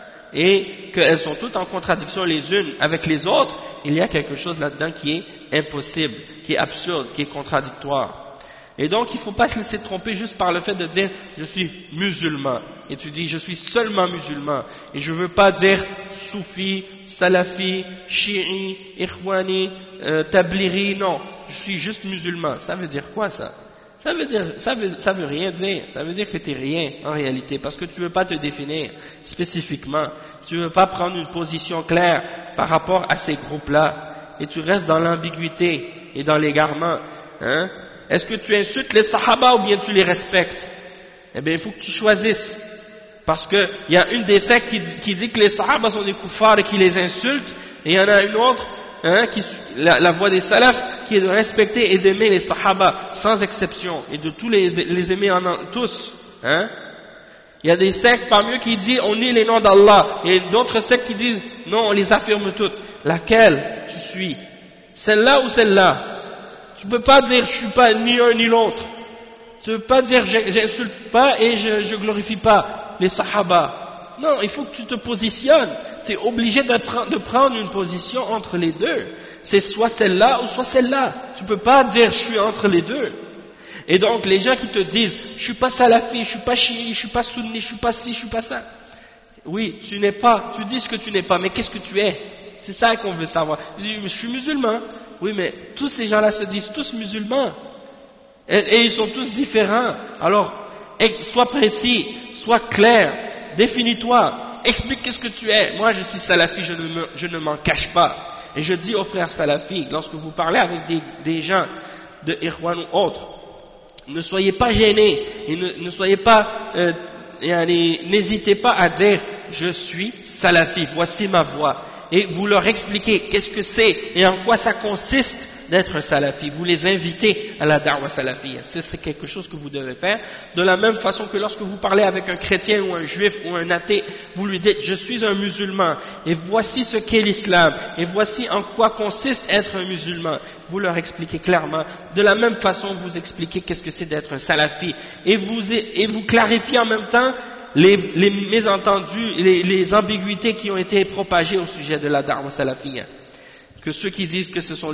et qu'elles sont toutes en contradiction les unes avec les autres, il y a quelque chose là-dedans qui est impossible, qui est absurde, qui est contradictoire. Et donc il ne faut pas se laisser tromper juste par le fait de dire je suis musulman, et tu dis je suis seulement musulman, et je ne veux pas dire soufi, salafi, chi'i, ikhwani, tabliri, non, je suis juste musulman. Ça veut dire quoi ça? Ça veut rien dire. Ça veut dire que tu n'es rien en réalité, parce que tu ne veux pas te définir spécifiquement. Tu ne veux pas prendre une position claire par rapport à ces groupes-là, et tu restes dans l'ambiguïté et dans l'égarement. Est-ce que tu insultes les sahaba ou bien tu les respectes? Eh bien, il faut que tu choisisses, parce qu'il y a une des sectes qui dit que les sahaba sont des koufars et qui les insulte, et il y en a une autre, la voie des salafs, qui est de respecter et d'aimer les sahaba sans exception, et de tous les aimer tous. Il y a des sectes parmi eux qui disent on nie les noms d'Allah, et d'autres sectes qui disent non, on les affirme toutes. Laquelle tu suis? Celle-là ou celle-là? Tu ne peux pas dire je ne suis pas ni un ni l'autre. Tu ne peux pas dire j'insulte pas et je glorifie pas les sahaba. Non, il faut que tu te positionnes. Tu es obligé de prendre une position entre les deux. C'est soit celle-là ou soit celle-là. Tu ne peux pas dire je suis entre les deux. Et donc les gens qui te disent je suis pas salafi, je suis pas chiite, je suis pas sunni, je suis pas ci, je suis pas ça. Oui, tu n'es pas, tu dis ce que tu n'es pas, mais qu'est-ce que tu es? C'est ça qu'on veut savoir. Je suis musulman. Oui, mais tous ces gens-là se disent tous musulmans. Et ils sont tous différents. Alors, sois précis, sois clair, définis-toi, explique qu'est-ce que tu es. Moi je suis salafi, je ne m'en cache pas. Et je dis aux frères salafis, lorsque vous parlez avec des gens de Ikhwan ou autres, ne soyez pas gênés, et ne soyez pas, n'hésitez pas à dire je suis salafi, voici ma voix. Et vous leur expliquez qu'est-ce que c'est et en quoi ça consiste d'être un salafi. Vous les invitez à la da'wa salafiyya. C'est quelque chose que vous devez faire. De la même façon que lorsque vous parlez avec un chrétien ou un juif ou un athée, vous lui dites je suis un musulman et voici ce qu'est l'islam et voici en quoi consiste être un musulman. Vous leur expliquez clairement. De la même façon, vous expliquez qu'est-ce que c'est d'être un salafi et vous clarifiez en même temps les mésentendus, les ambiguïtés qui ont été propagées au sujet de la da'wa salafiyya. Que ceux qui disent que ce sont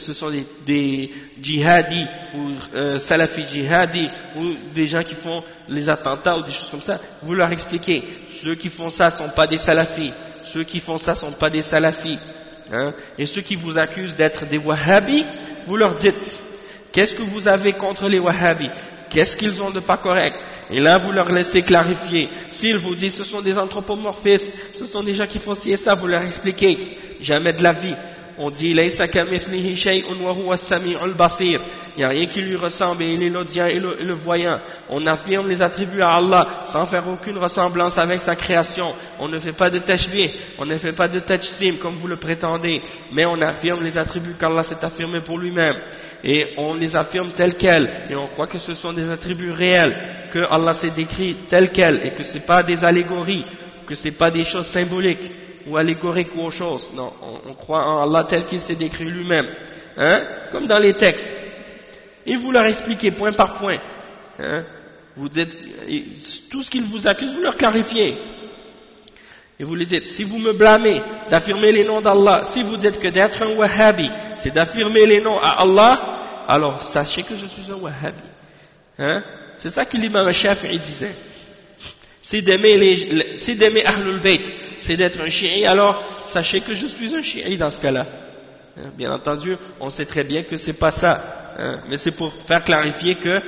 des djihadis ou salafis djihadis ou des gens qui font les attentats ou des choses comme ça, vous leur expliquez, ceux qui font ça sont pas des salafis, ceux qui font ça sont pas des salafis, et ceux qui vous accusent d'être des wahhabis, vous leur dites, qu'est-ce que vous avez contre les wahhabis? Qu'est-ce qu'ils ont de pas correct? Et là, vous leur laissez clarifier. S'ils vous disent ce sont des anthropomorphistes, ce sont des gens qui font ci et ça, vous leur expliquez. Jamais de la vie. on dit laysa kamithlihi shay'un wa huwa as-sami'ul basir, il n'y a rien qui lui ressemble et il est l'audient et le voyant. On affirme les attributs à Allah sans faire aucune ressemblance avec sa création. On ne fait pas de tashbih, on ne fait pas de tajsim comme vous le prétendez, mais on affirme les attributs qu'Allah s'est affirmé pour lui-même et on les affirme tels quels et on croit que ce sont des attributs réels, que Allah s'est décrit tels quels et que ce n'est pas des allégories, que ce n'est pas des choses symboliques ou allégoriques ou autre chose. Non, on croit en Allah tel qu'il s'est décrit lui-même, hein, comme dans les textes. Et vous leur expliquez point par point, hein, vous dites tout ce qu'ils vous accusent, vous leur clarifiez. Et vous lui dites, si vous me blâmez d'affirmer les noms d'Allah, si vous dites que d'être un wahhabi, c'est d'affirmer les noms à Allah, alors sachez que je suis un wahhabi. Hein? C'est ça que l'imam Shafi'i disait. Si d'aimer Ahlul Bayt, c'est d'être un chi'i, alors sachez que je suis un chi'i dans ce cas-là. Bien entendu, on sait très bien que c'est pas ça, hein, mais c'est pour faire clarifier que,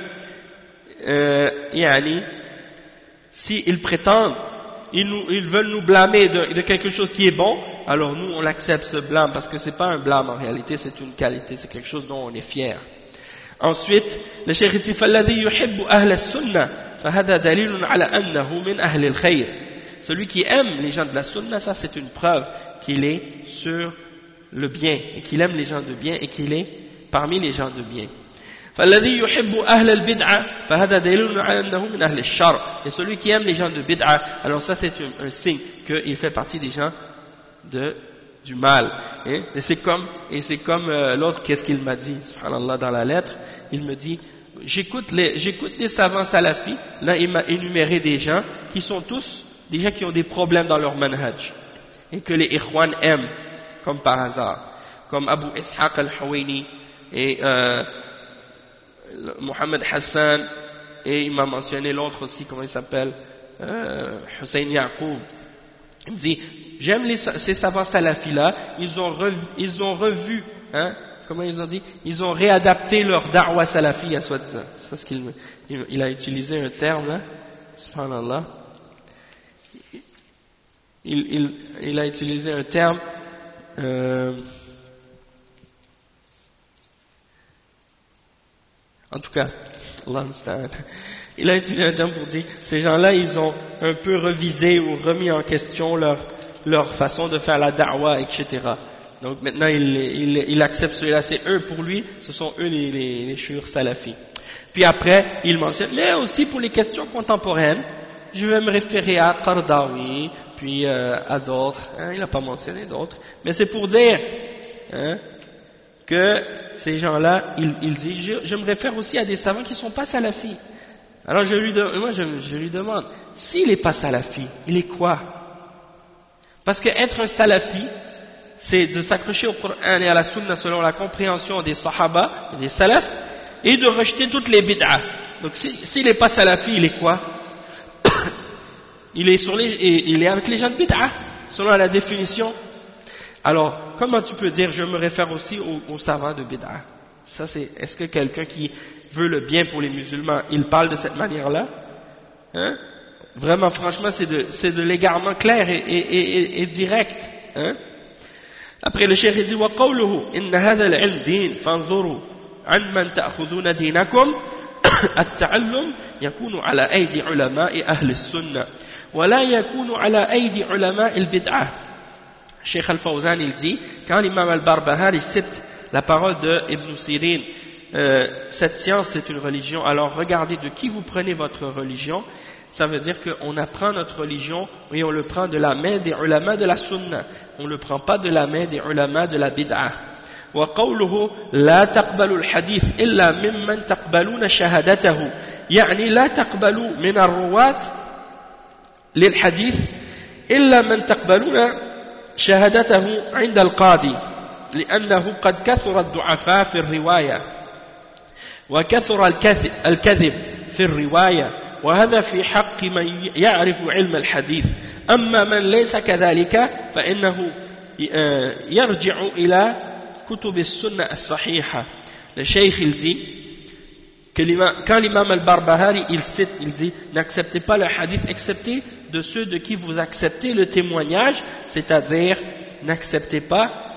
s'ils prétendent, ils veulent nous blâmer de quelque chose qui est bon, alors nous on accepte ce blâme, parce que c'est pas un blâme en réalité, c'est une qualité, c'est quelque chose dont on est fier. Ensuite, le cheikh dit فَالَّذِي يُحِبُّ أَهْلَ السُّنَّةِ فَهَذَا دَلِيلٌ عَلَى أَنَّهُ مِنْ أَهْلِ الْخَيْرِ. Celui qui aime les gens de la sunna, ça c'est une preuve qu'il est sur le bien, et qu'il aime les gens de bien, et qu'il est parmi les gens de bien. فَالَّذِي يُحِبُّ أَهْلَ الْبِدْعَةِ فَهَذَا دَلِيلٌ عَلَى أَنَّهُ مِنْ أَهْلِ الشَّرِّ. Et celui qui aime les gens de bid'a, alors ça c'est un signe qu'il fait partie des gens du mal. Hein? Et c'est comme l'autre, qu'est-ce qu'il m'a dit, subhanallah, dans la lettre, il me dit, j'écoute les savants salafis, là il m'a énuméré des gens qui sont tous des gens qui ont des problèmes dans leur manhaj, et que les ikhwan aiment, comme par hasard, comme Abu Ishaq al-Huwaini, et Mohamed Hassan, et il m'a mentionné l'autre aussi, comment il s'appelle, Hussein Yaqub. Il me dit, j'aime ces savants salafis-là, ils ont revu, hein, comment ils ont dit, ils ont réadapté leur da'wa salafi à soi-disant. C'est ce il a utilisé un terme là, subhanallah. Il a utilisé un terme, en tout cas, Allah musta'an. Il a utilisé un terme pour dire, ces gens-là, ils ont un peu revisé ou remis en question leur façon de faire la da'wa, etc. Donc maintenant, il accepte cela, c'est eux pour lui, ce sont eux les shuyukh salafis. Puis après, il mentionne, mais aussi pour les questions contemporaines, je vais me référer à Qardawi, puis à d'autres, hein, il n'a pas mentionné d'autres, mais c'est pour dire, hein, que ces gens-là, il dit, je me réfère aussi à des savants qui ne sont pas salafis. Alors je lui demande, s'il n'est pas salafi, il est quoi? Parce qu'être un salafi, c'est de s'accrocher au Coran et à la Sunna selon la compréhension des Sahaba, des Salaf, et de rejeter toutes les bid'ah. Donc s'il n'est pas salafi, il est quoi? il est avec les gens de bid'ah, selon la définition. Alors, comment tu peux dire, je me réfère aussi aux savants de bid'ah? Ça c'est, est-ce que quelqu'un qui veut le bien pour les musulmans, il parle de cette manière-là? Hein? Vraiment, franchement, c'est de l'égarement clair et direct. Hein? Après, le cheikh dit, وَقَوْلُهُ إِنَّ هَذَا الْعِلْمِ دِينٌ فَانظُرُوا عَنْ تَأْخُذُونَ دِينَكُمْ التعلم يكون على أيدي علماء أهل السنة ولا يكون على أيدي علماء البدعة. Cheikh Al-Fawzan, il dit, quand l'imam Al-Barbahari cite la parole de Ibn Sirin, cette science c'est une religion, alors regardez de qui vous prenez votre religion. Ça veut dire qu'on apprend notre religion et on le prend de la main des ulama de la sunna, on ne le prend pas de la main des ulama de la bid'ah. وقوله لا تقبلوا الحديث إلا ممن تقبلون شهادته يعني لا تقبلوا من الرواة للحديث إلا من تقبلون شهادته عند القاضي لأنه قد كثر الضعفاء في الرواية وكثر الكذب في الرواية وهذا في حق من يعرف علم الحديث أما من ليس كذلك فإنه يرجع إلى كتب السنة الصحيحة. Le cheikh il dit que quand l'imam al-Barbahari il cite, il dit n'acceptez pas le hadith excepté de ceux de qui vous acceptez le témoignage, c'est-à-dire n'acceptez pas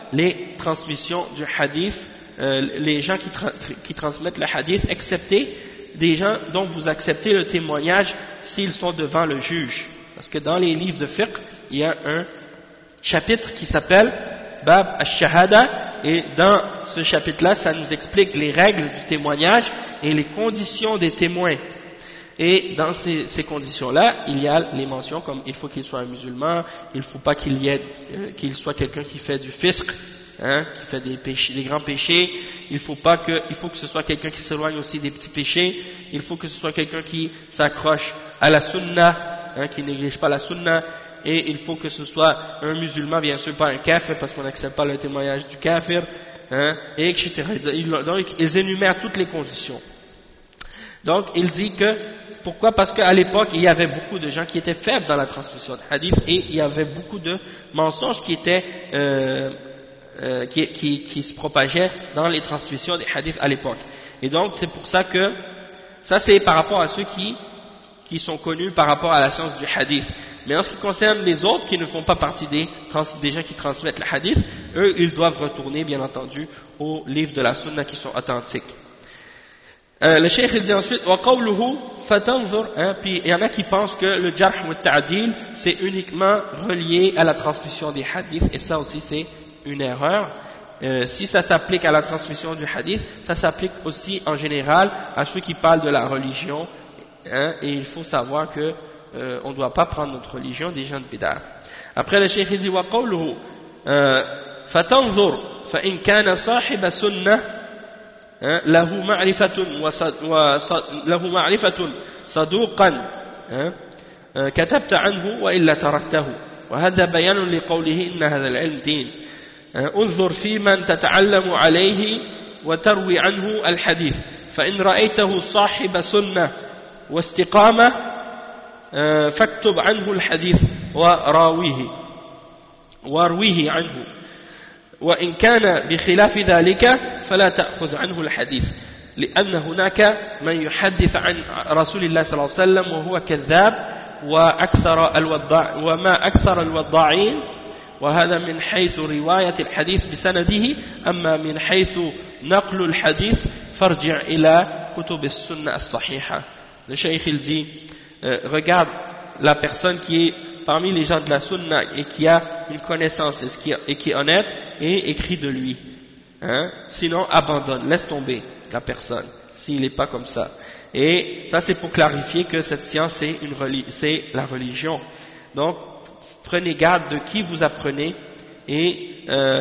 les transmissions du hadith, les gens qui transmettent le hadith, excepté des gens dont vous acceptez le témoignage s'ils sont devant le juge. Parce que dans les livres de fiqh, il y a un chapitre qui s'appelle Bab al-Shahada, et dans ce chapitre-là, ça nous explique les règles du témoignage et les conditions des témoins. Et dans ces conditions-là, il y a les mentions comme il faut qu'il soit un musulman, il ne faut pas qu'il soit quelqu'un qui fait du fisq, qui fait des péchés, des grands péchés. Il faut que ce soit quelqu'un qui s'éloigne aussi des petits péchés. Il faut que ce soit quelqu'un qui s'accroche à la sunna, qui néglige pas la sunna. Et il faut que ce soit un musulman, bien sûr pas un kafir, parce qu'on n'accepte pas le témoignage du kafir, et etc. Donc ils énumèrent toutes les conditions. Donc il dit que, pourquoi? Parce qu'à l'époque il y avait beaucoup de gens qui étaient faibles dans la transmission de hadith, et il y avait beaucoup de mensonges qui étaient qui se propageaient dans les transmissions des hadiths à l'époque. Et donc c'est pour ça que ça c'est par rapport à ceux qui sont connus par rapport à la science du hadith. Mais en ce qui concerne les autres qui ne font pas partie des gens qui transmettent le hadith, eux ils doivent retourner bien entendu aux livres de la sunna qui sont authentiques. Le cheikh il dit ensuite وَقَوْلُهُ فَتَنْظُرْ, puis il y en a qui pensent que le jarh ou le ta'dil c'est uniquement relié à la transmission des hadiths, et ça aussi c'est une erreur. Si ça s'applique à la transmission du hadith, ça s'applique aussi en général à ceux qui parlent de la religion, et il faut savoir que on ne doit pas prendre notre religion des gens de bid'ah. Après le cheikh dit وَقَوْلُهُ فَتَنْظُرْ فَإِنْ كَانَ صَاحِبَ سُنَّةٍ له معرفة صدوقا كتبت عنه وإلا تركته، وهذا بيان لقوله إن هذا العلم دين. انظر في من تتعلم عليه وتروي عنه الحديث، فإن رأيته صاحب سنة واستقامة فاكتب عنه الحديث وارويه عنه، وإن كان بخلاف ذلك فلا تأخذ عنه الحديث، لأن هناك من يحدث عن رسول الله صلى الله عليه وسلم وهو كذاب وما أكثر الوضاعين، وهذا من حيث رواية الحديث بسنده. أما من حيث نقل الحديث فارجع إلى كتب السنة الصحيحة. Le cheikh il dit regarde la personne qui est parmi les gens de la sunna et qui a une connaissance et qui est honnête, et écrit de lui, sinon abandonne, laisse tomber la personne s'il n'est pas comme ça. Et ça c'est pour clarifier que cette science c'est la religion. Donc prenez garde de qui vous apprenez, et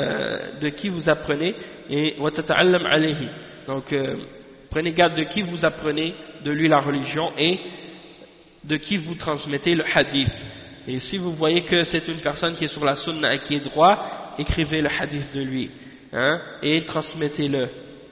watata'allam alayhi. Donc prenez garde de qui vous apprenez de lui la religion, et de qui vous transmettez le hadith. Et si vous voyez que c'est une personne qui est sur la sunna et qui est droit, écrivez le hadith de lui, et transmettez-le,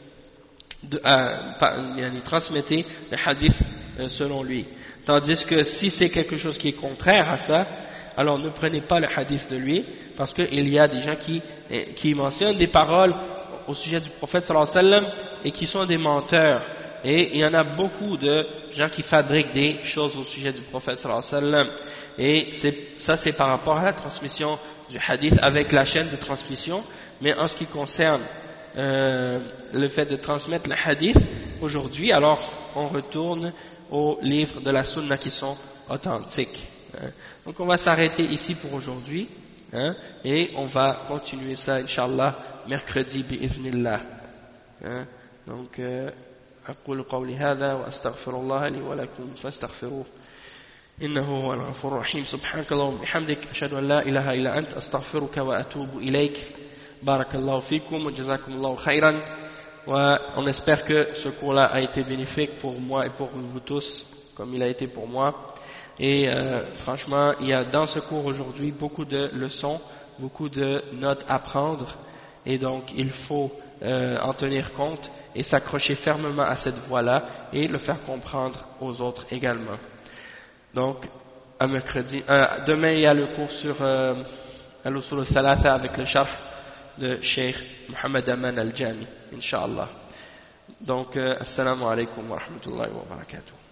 transmettez le hadith selon lui. Tandis que si c'est quelque chose qui est contraire à ça, alors ne prenez pas le hadith de lui, parce qu'il y a des gens qui mentionnent des paroles au sujet du prophète sallallahu alayhi wa sallam et qui sont des menteurs. Et il y en a beaucoup de gens qui fabriquent des choses au sujet du prophète sallallahu alayhi wa sallam. Et ça c'est par rapport à la transmission du hadith avec la chaîne de transmission. Mais en ce qui concerne le fait de transmettre le hadith aujourd'hui, alors on retourne aux livres de la sunna qui sont authentiques. Donc on va s'arrêter ici pour aujourd'hui, et on va continuer ça inshallah mercredi bi'idhnillah. Donc أقول قولي هذا وأستغفر الله لي ولكم فاستغفروه إنه هو الغفور الرحيم. سبحانك اللهم وبحمدك أشهد أن لا إله إلا أنت أستغفرك وأتوب إليك. بارك الله فيكم وجزاكم الله خيرا. On espère que ce cours-là a été bénéfique pour moi et pour vous tous, comme il a été pour moi. Et franchement, il y a dans ce cours aujourd'hui beaucoup de leçons, beaucoup de notes à prendre, et donc il faut en tenir compte et s'accrocher fermement à cette voie-là et le faire comprendre aux autres également. Donc, à mercredi, demain il y a le cours sur al-usul al-thalatha avec le sharh de Cheikh Mohamed Aman al-Jami, Inch'Allah. Donc, assalamu alaikum wa rahmatullahi wa barakatuh.